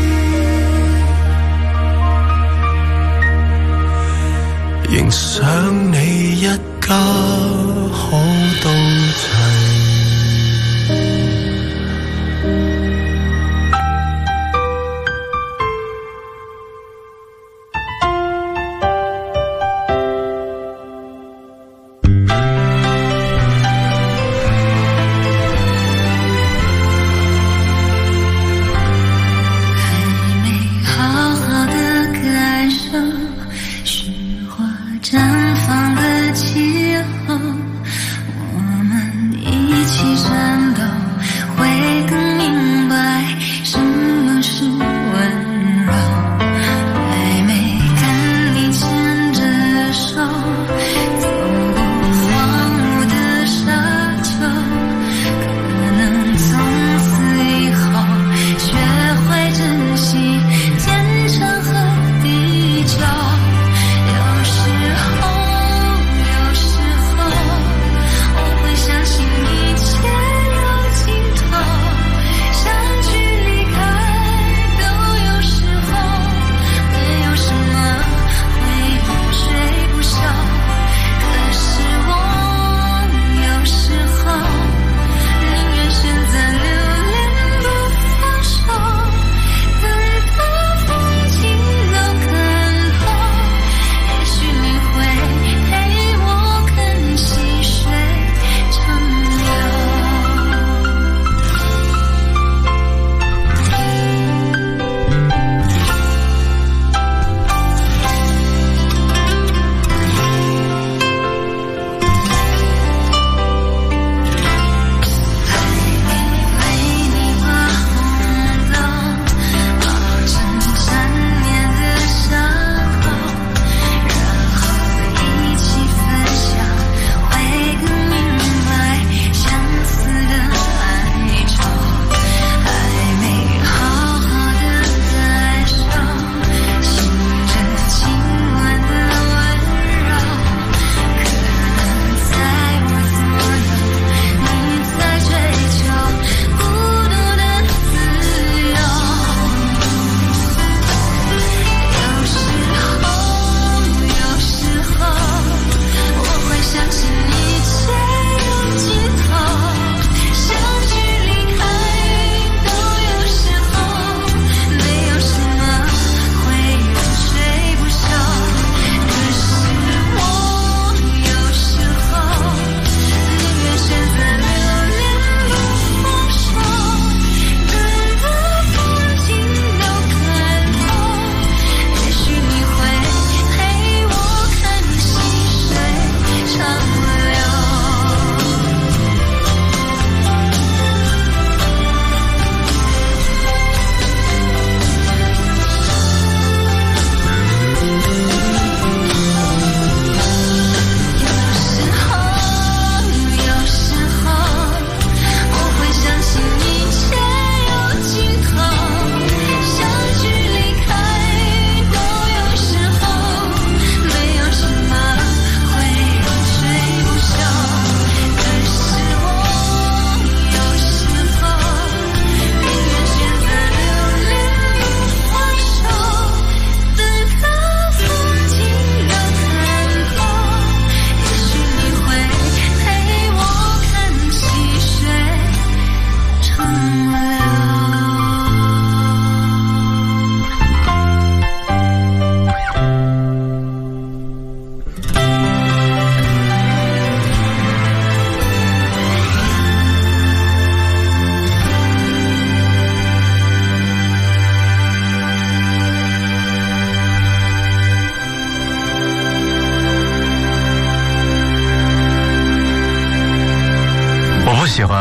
仍想你一家可到齊。 绽放的气候。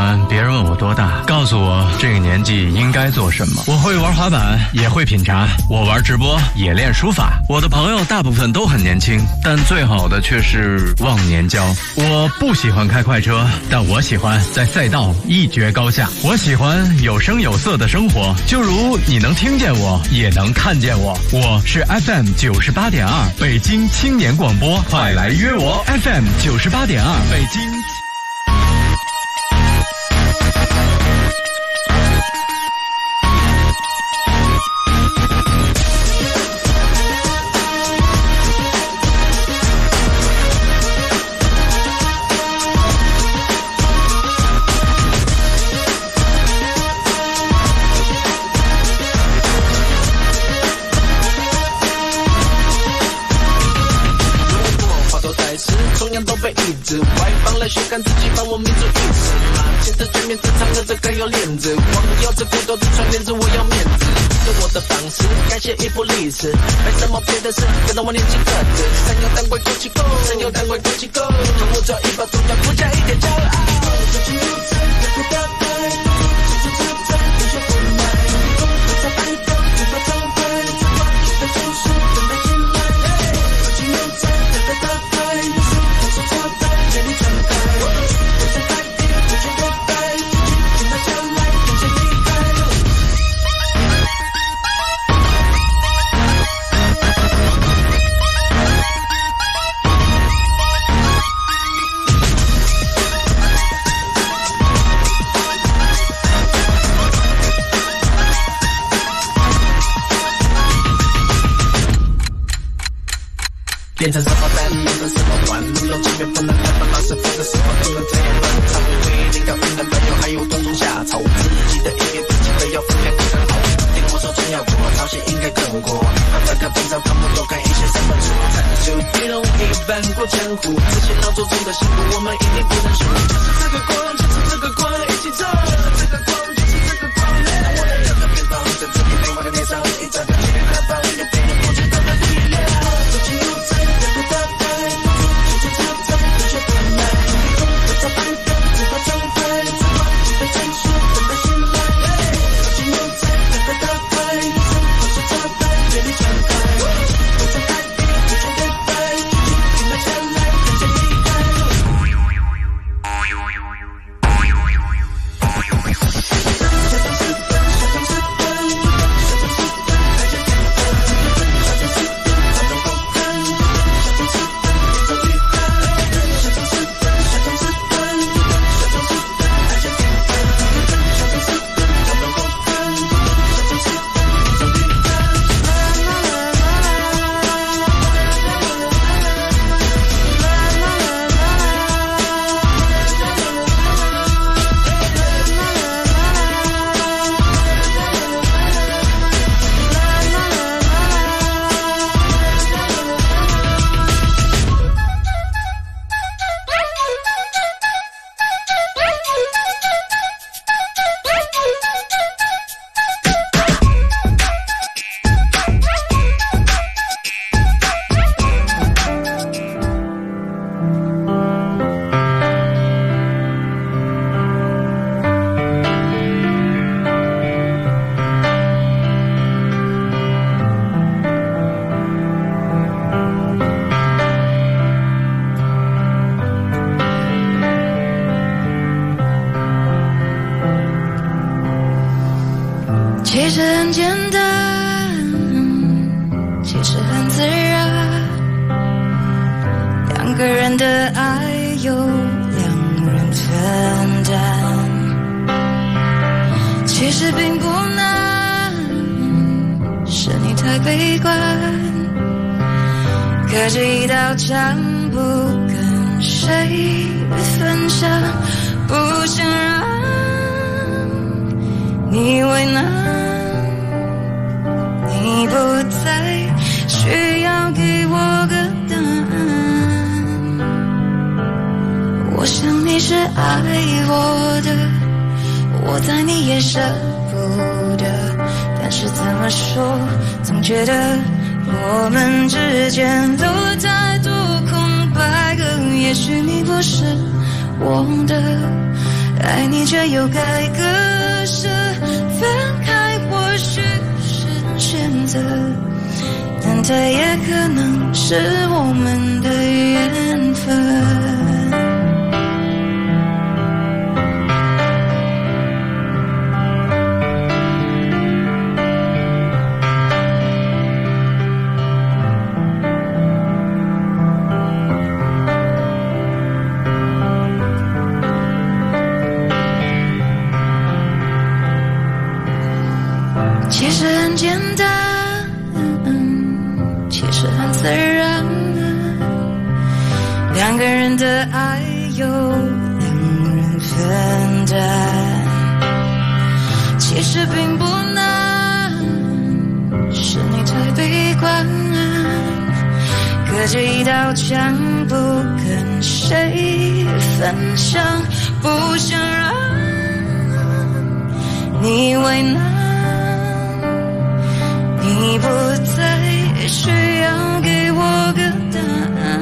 欢别人问我多大，告诉我这个年纪应该做什么。我会玩滑板，也会品茶，我玩直播，也练书法。我的朋友大部分都很年轻，但最好的却是忘年交。我不喜欢开快车，但我喜欢在赛道一决高下。我喜欢有声有色的生活，就如你能听见我，也能看见我。我是 FM 98.2北京青年广播，快来约我 FM 98.2北京。 外放来宣看自己把我民族意识嘛，现在全面正常的这该有链子，光要这骨头的穿链子，我要面子，用我的方式改写一部历史，没什么别的事，跟到我年轻个子，三有单位过气够，三有单位过气够，跟我抓一把重要不加一点骄傲，最近又在这个大牌，这就在有些不满，在白头这个长牌，这把你的招数等待进来，最近又在这个大牌。变成什么单，变成什么玩，龙前面不能看，老师放的什么不能这样乱唱，不一定要云南朋友，还有冬虫夏草，自己的音乐自己的要分量更好，听我说真要过，朝鲜应该更过，把这个本上他们都看一些什么出产，就不容易翻过江湖，这些老祖宗的辛苦我们一定不能输，就是这个光，就是这个光，一起走，这个光就是这个光，让我的这个边防在这里美化的脸上，一张个千人开放，一点都不知道的力量，走进入这其实很简单，其实很自然，两个人的爱由两人分担，其实并不难，是你太悲观，隔着一道墙不跟谁分享，不想让你为难，你不再需要给我个答案，我想你是爱我的，我在你也舍不得，但是怎么说总觉得我们之间都太多空白格，也许你不是我的， 爱你却又该割舍，分开或许是选择，但它也可能是我们的缘分。其实很简单，其实很自然，两个人的爱由两人分担，其实并不难，是你太悲观，隔着一道墙不跟谁分享，不想让你为难，你不再需要给我个答案，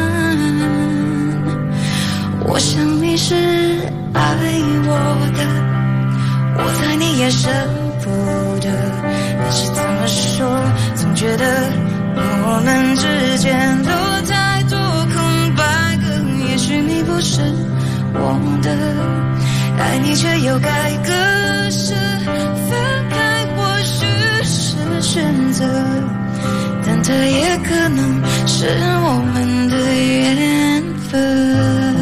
我想你是爱我的，我猜你也舍不得，但是怎么说，总觉得我们之间都太多空白格，也许你不是我的，爱你却又该割舍，分开或许是选择，但它也可能是我们的缘分。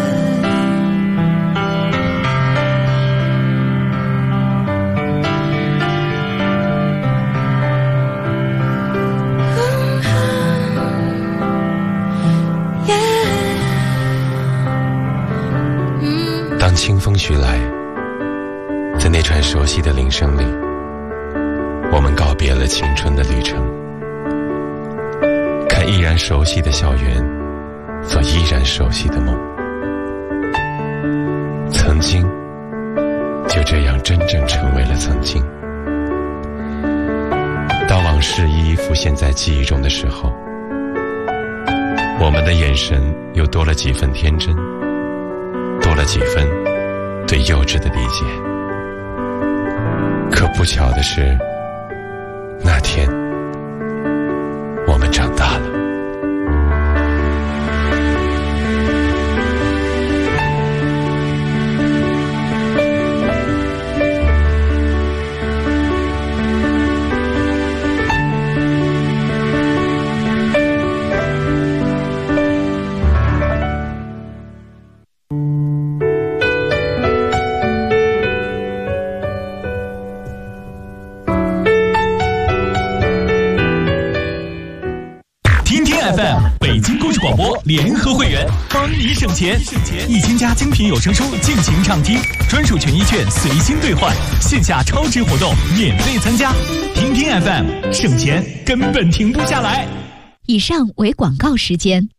当清风徐来，在那串熟悉的铃声里，我们告别了青春的旅程，看依然熟悉的校园，做依然熟悉的梦，曾经就这样真正成为了曾经。当往事一一浮现在记忆中的时候，我们的眼神又多了几分天真，多了几分对幼稚的理解。可不巧的是，那天我们长大了。 北京故事广播联合会员，帮你省钱，1000加精品有声书尽情畅听，专属权益券随心兑换，线下超值活动免费参加。听听 FM， 省钱根本停不下来。 以上为广告时间。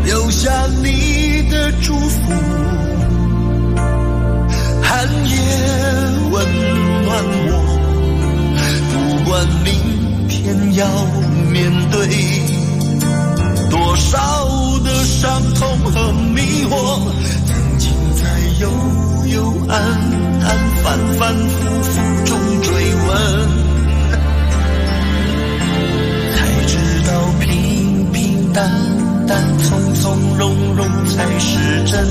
祝福，寒夜要面对多少的伤痛和迷惑，曾经在幽幽暗暗反反复复中追问，才知道平平淡淡从从容容才是真，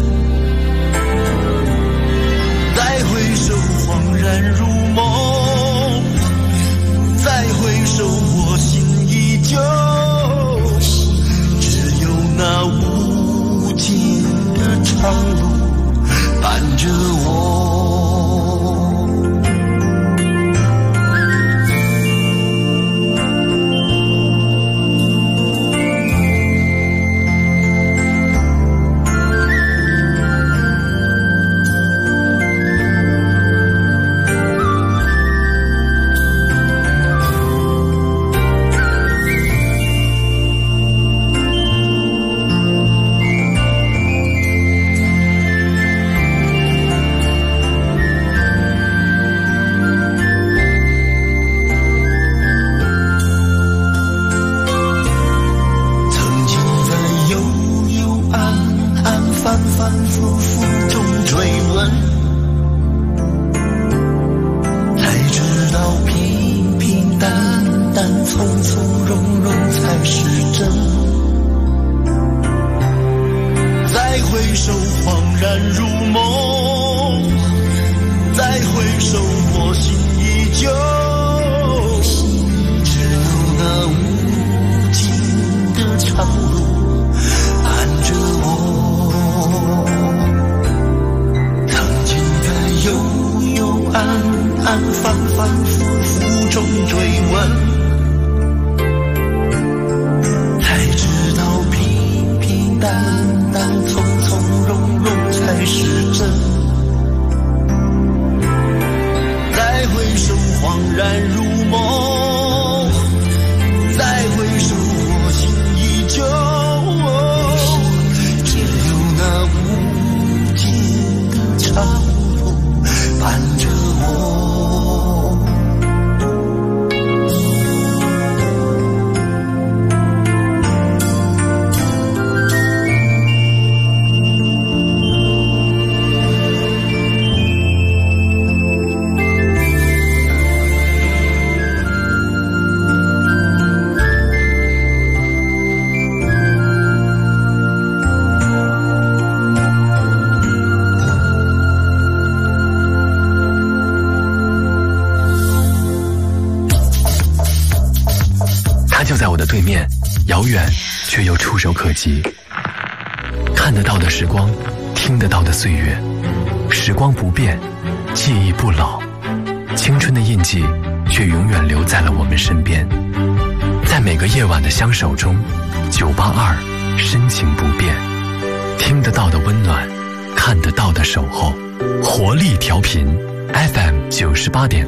再回首恍然如梦，再回首我心依旧，只有那无尽的长路伴着我。 对面，遥远却又触手可及，看得到的时光，听得到的岁月，时光不变，记忆不老，青春的印记却永远留在了我们身边。在每个夜晚的相守中，982深情不变，听得到的温暖，看得到的守候，活力调频 FM 98.2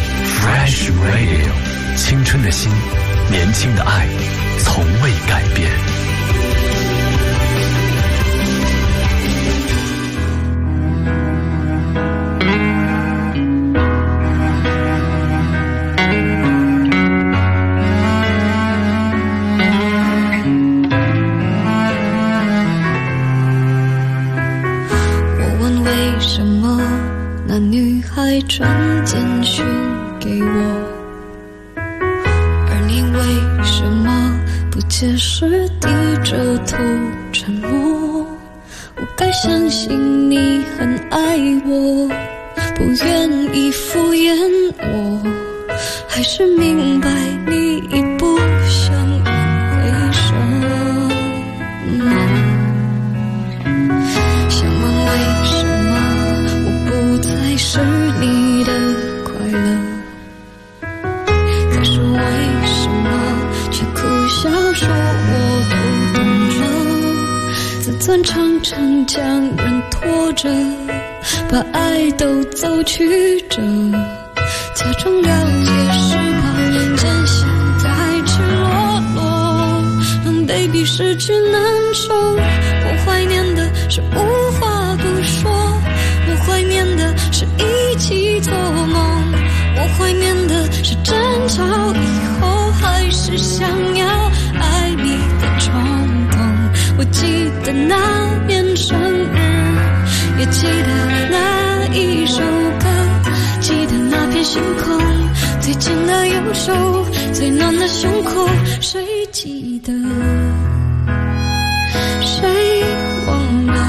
Fresh Radio， 青春的心，年轻的爱，从未改变。 我问为什么那女孩传简讯给我，不解释，低着头沉默。我该相信你很爱我，不愿意敷衍我，还是明白你已不想回首。想问为什么我不再是你的快乐，可是为什么却苦笑说我都懂了，自尊常常将人拖着，把爱都走曲折，假装了解是怕真相太赤裸裸，让 baby 失去难受。我怀念的是无话不说，我怀念的是一起做梦，我怀念的是争吵以后还得那年生日，也记得那一首歌，记得那片星空，最紧的右手，最暖的胸口，谁记得？谁忘了？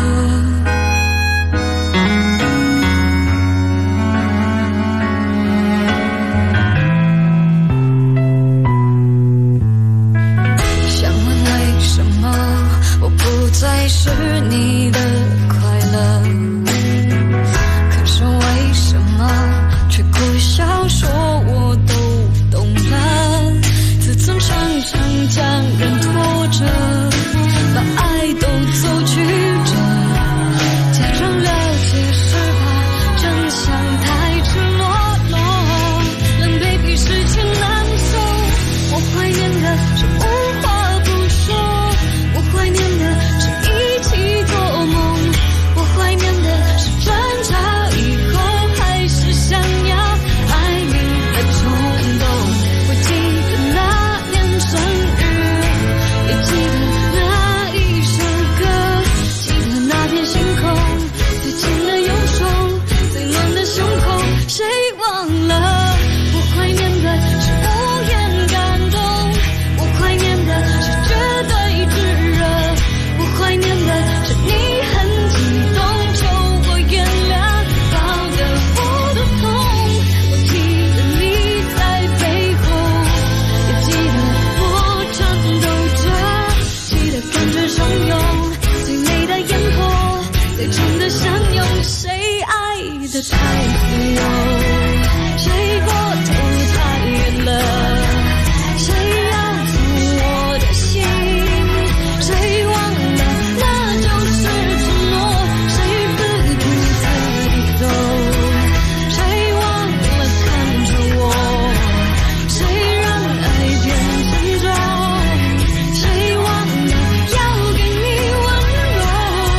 想问为什么我不再是你的快乐？可是为什么却苦笑说我都懂了？自尊常常将人拖着，把爱都走曲折，假装了解是怕真相太赤裸裸，冷被逼失去难受。我怀念的是无话不说，我怀念的是一起做梦，我怀念的是争吵以后还是想要爱你的冲动。我记得那年生日，也记得那一首歌，记得那片星空，最紧的右手，最暖的胸口，谁忘了？我怀念的是无言感动，我怀念的是绝对炙热，我怀念的是你很激动，求我原谅，抱得我的痛。我记得你在背后，也记得我颤抖着，记得感觉汹涌，最美的烟火，最真的相拥。谁爱得太自由，谁过头太远了，谁要走我的心，谁忘了那就是承诺，谁自顾自地走，谁忘了看着我，谁让爱变沉重，谁忘了要给你温柔。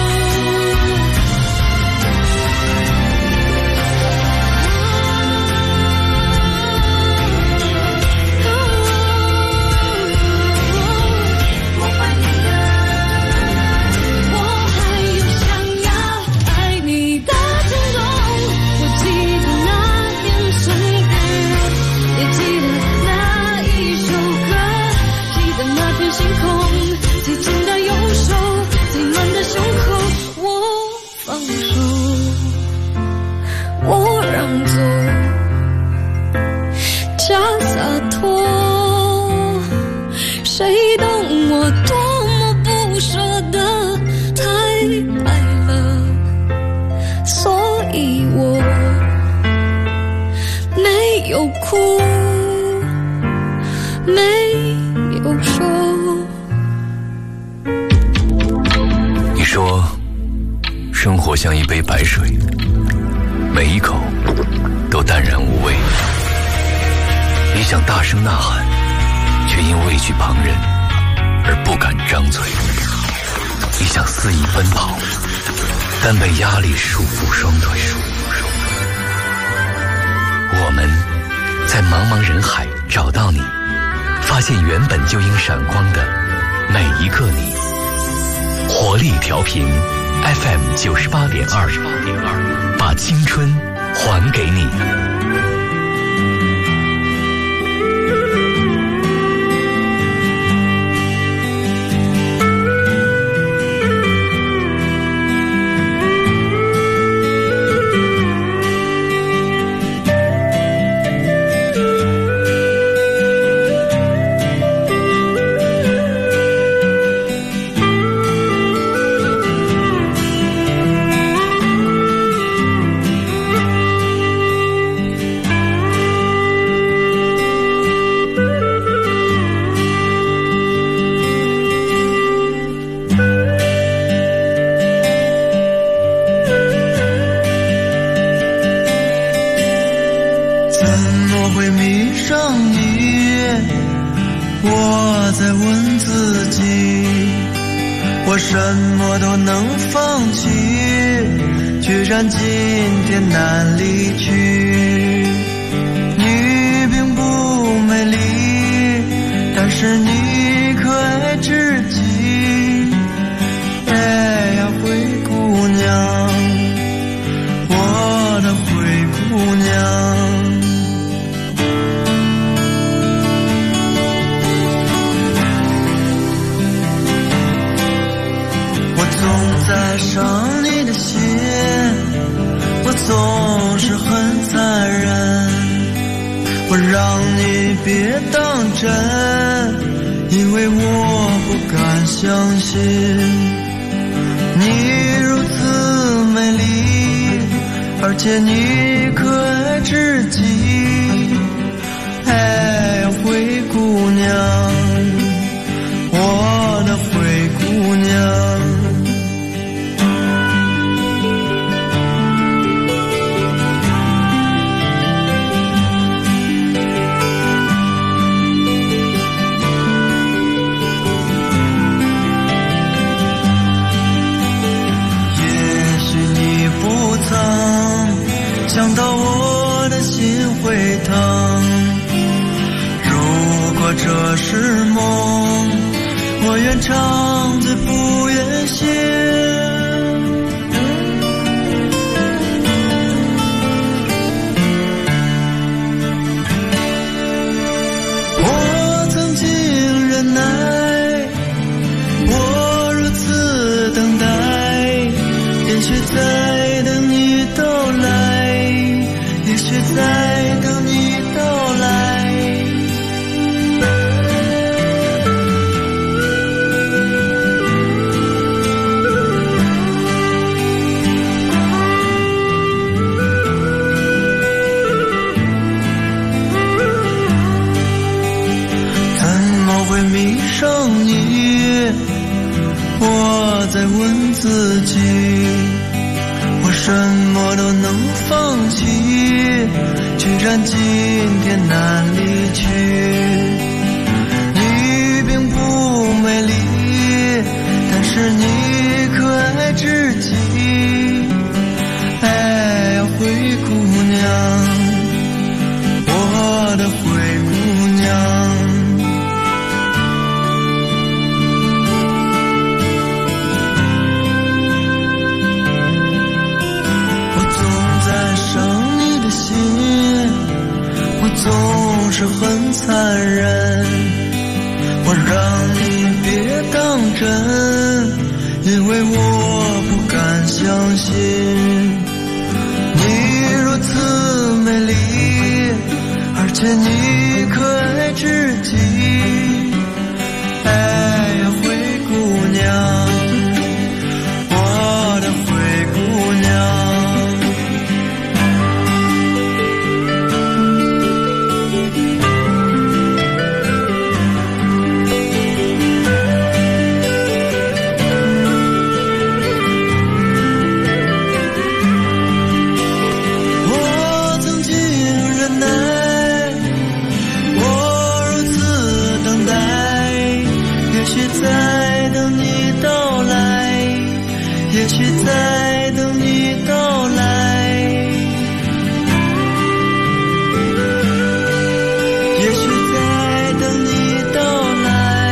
我怀念的，我还有想要爱你的冲动。我记得那年生日，也记得那一首歌，记得那片星空，最紧的右手，最暖的胸口。我放手，我让座，假洒脱，谁懂我多么不舍得，太爱了，所以我没有哭，没有说。 你说，生活像一杯白水，每一口都淡然无味。你想大声呐喊，却因畏惧旁人而不敢张嘴。你想肆意奔跑，但被压力束缚双腿。我们在茫茫人海找到你，发现原本就应闪光的每一个你。活力调频 FM 98.2，把青春还给你。 我在问自己，我什么都能放弃，居然今天难离去。你并不美丽，但是你可爱至极。 别当真，因为我不敢相信你如此美丽，而且你可爱至极。哎，灰姑娘，我的灰姑娘。想到我的心会疼，如果这是梦，我愿长醉不愿醒。我曾经忍耐，我如此等待，也许在等你到来，也许在等你到来。怎么会迷上你？我在问自己，我什么都能放弃，居然今天难离去。你并不美丽，但是你可爱至极。哎，灰姑娘，我的灰姑娘。我总是很残忍，我让你别当真，因为我不敢相信你如此美丽，而且你可爱至极。哎呀，灰姑娘，我的灰姑娘。也许在等你到来，也许在等你到来。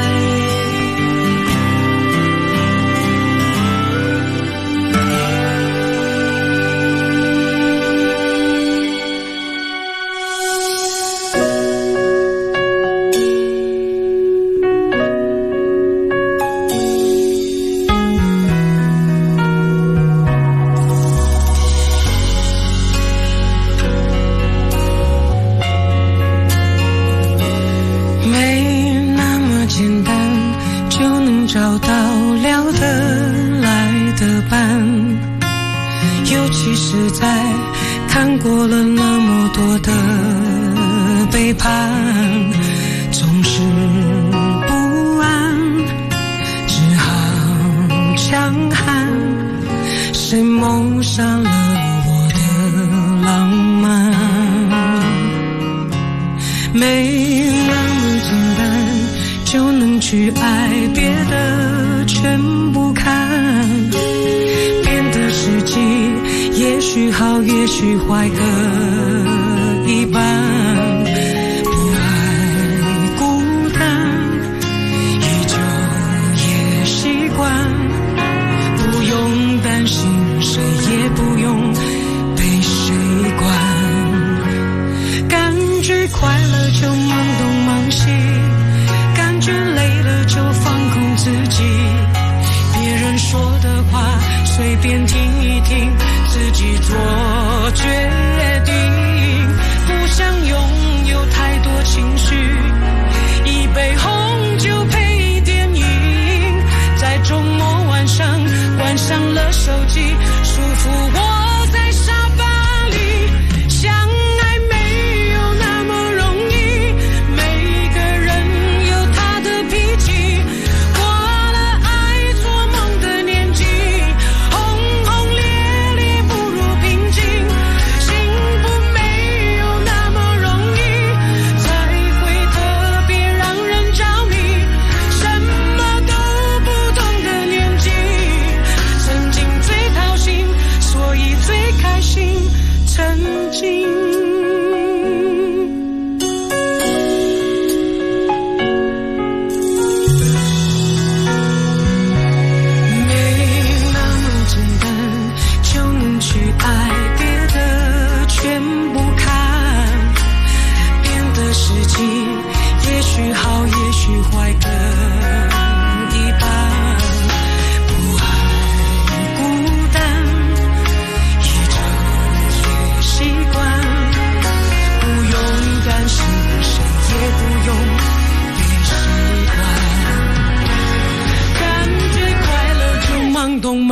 找到聊得来的伴，尤其是在看过了那么多的背叛，总是不安，只好强悍。谁谋杀了我的浪漫？没那么简单就能去爱，别的全不看，变得实际，也许好也许坏各一半。不爱孤单，依旧也习惯，不用担心，谁也不用被谁管。感觉快乐就忙东忙西，感觉累了就放空自己，别人说的话随便听一听，自己做决定。不想拥有太多情绪，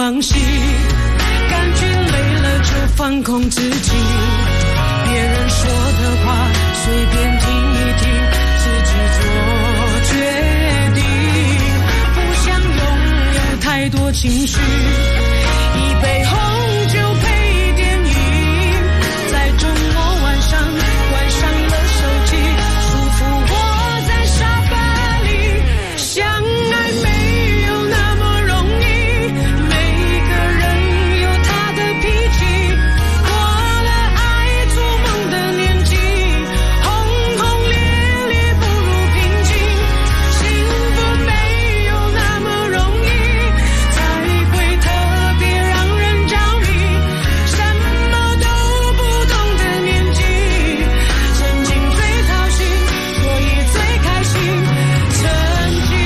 忙兮，感觉累了就放空自己，别人说的话随便听一听，自己做决定，不想拥有太多情绪，一杯红酒配电影，在周末晚上关上了手机，舒服窝在沙发里，相爱没有那么容易，每个人有他的脾气，过了爱做梦的年纪，轰轰烈烈不如平静，幸福没有那么容易，才会特别让人着迷，什么都不懂的年纪，曾经最掏心，所以最开心，曾经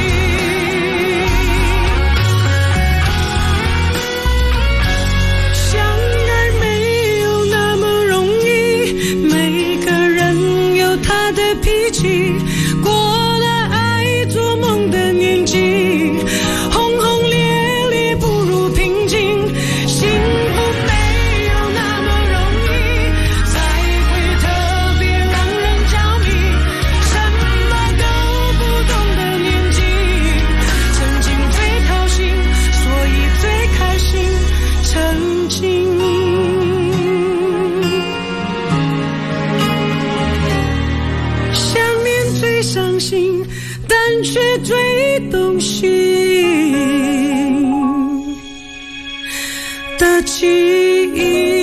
相爱没有那么容易，每个人有他的脾气，过了爱做梦的年纪，轰轰烈烈不如平静，幸福没有那么容易，才会特别让人着迷，什么都不懂的年纪，曾经最掏心，所以最开心，曾经想念最伤心，但却最动心的记忆。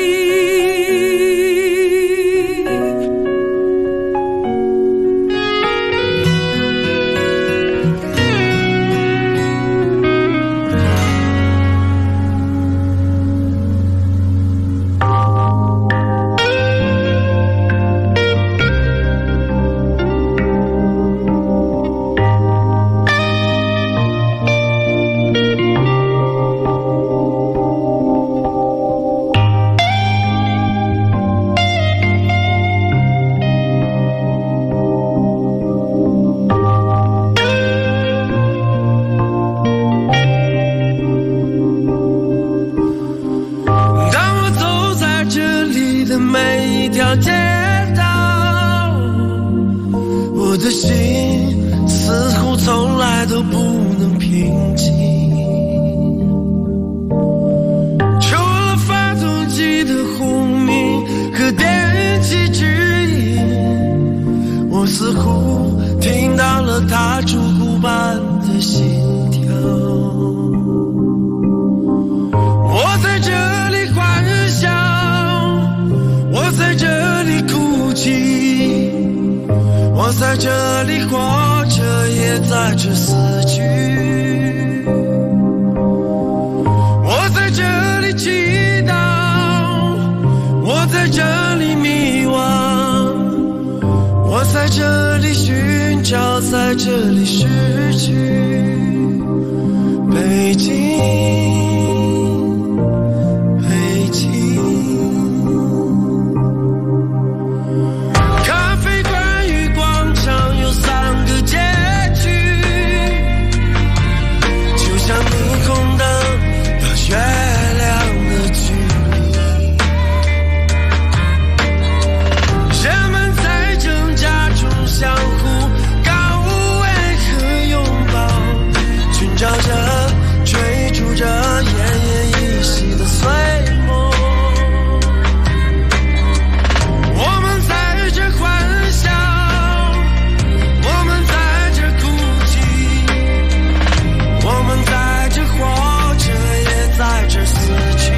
当我走在这里的每一条街道，我的心似乎从来都不能平静，除了发动机的轰鸣和电气指引，我似乎听到了它烛骨般的心跳。我在这里欢笑，我在这里哭泣，我在这里活着，也在这死去。我在这里祈祷，我在这里迷惘，我在这里寻找，在这里失去。北京，北京，咖啡馆与广场有3个结局，就像霓虹灯到月亮的距离，人们在挣扎中相互告慰和拥抱，寻找着追逐着奄奄一息的碎梦。我们在这欢笑，我们在这哭泣，我们在这活着，也在这死去。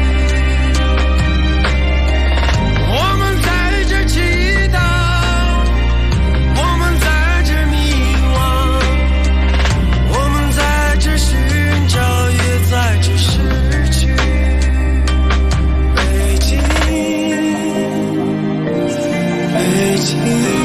我们在这祈祷，我们在这迷惘，我们在这寻找，也在这失去。北京，北京。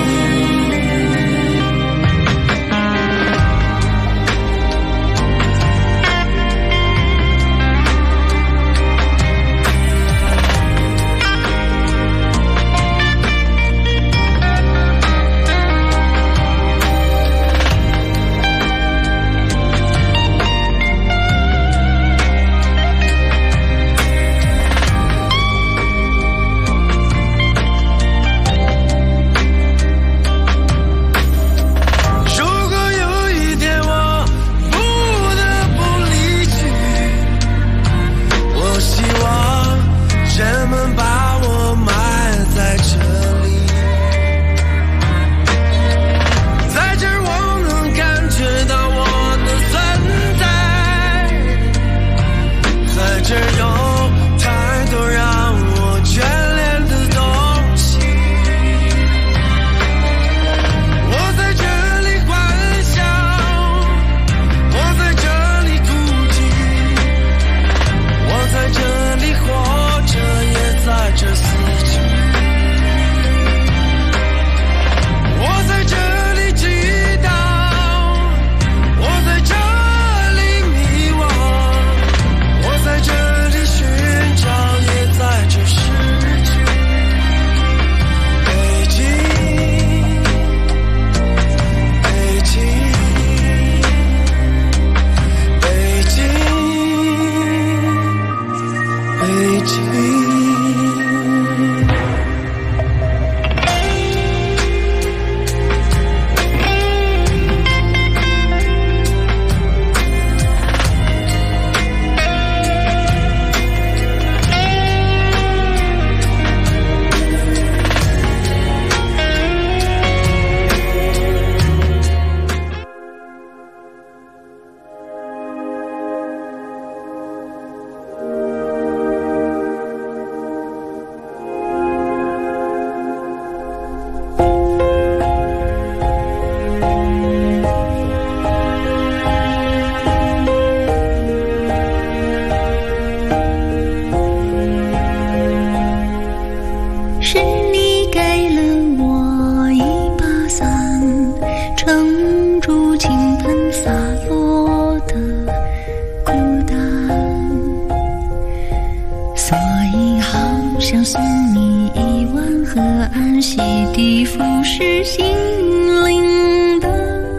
已腐蚀心灵的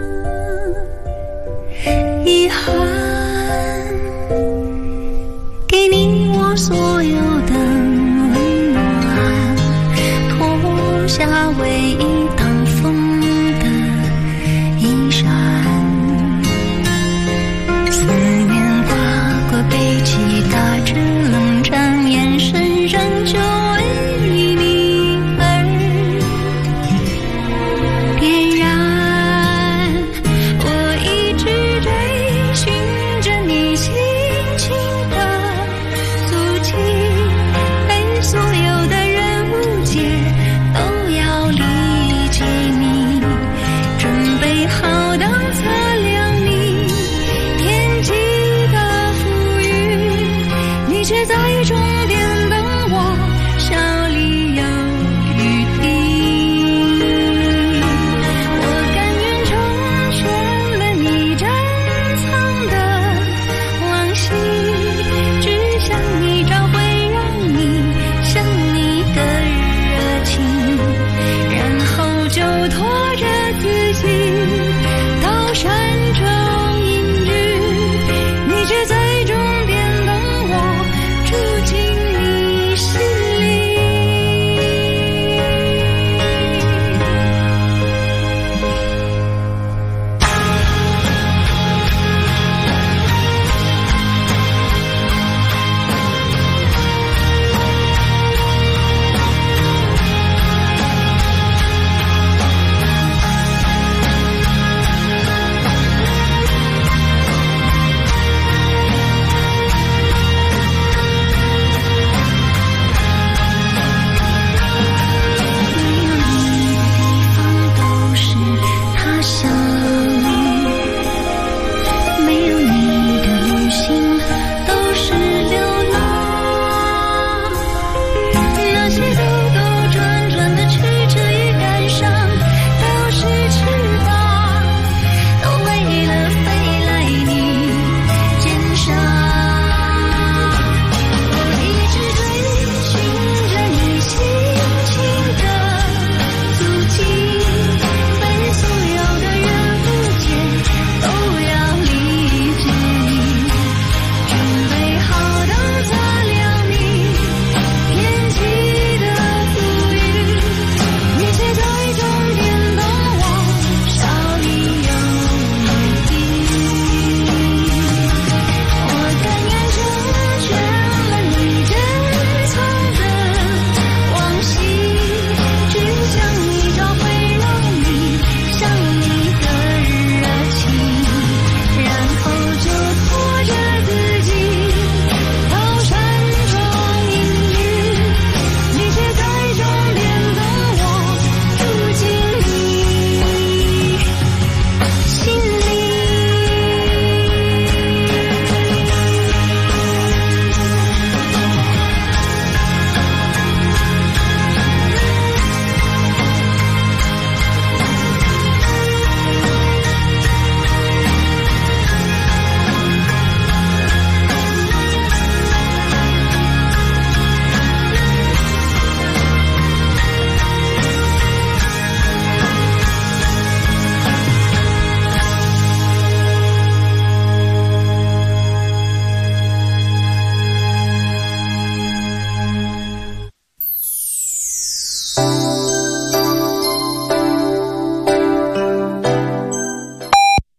遗憾，给你我所有的温暖，脱下唯一的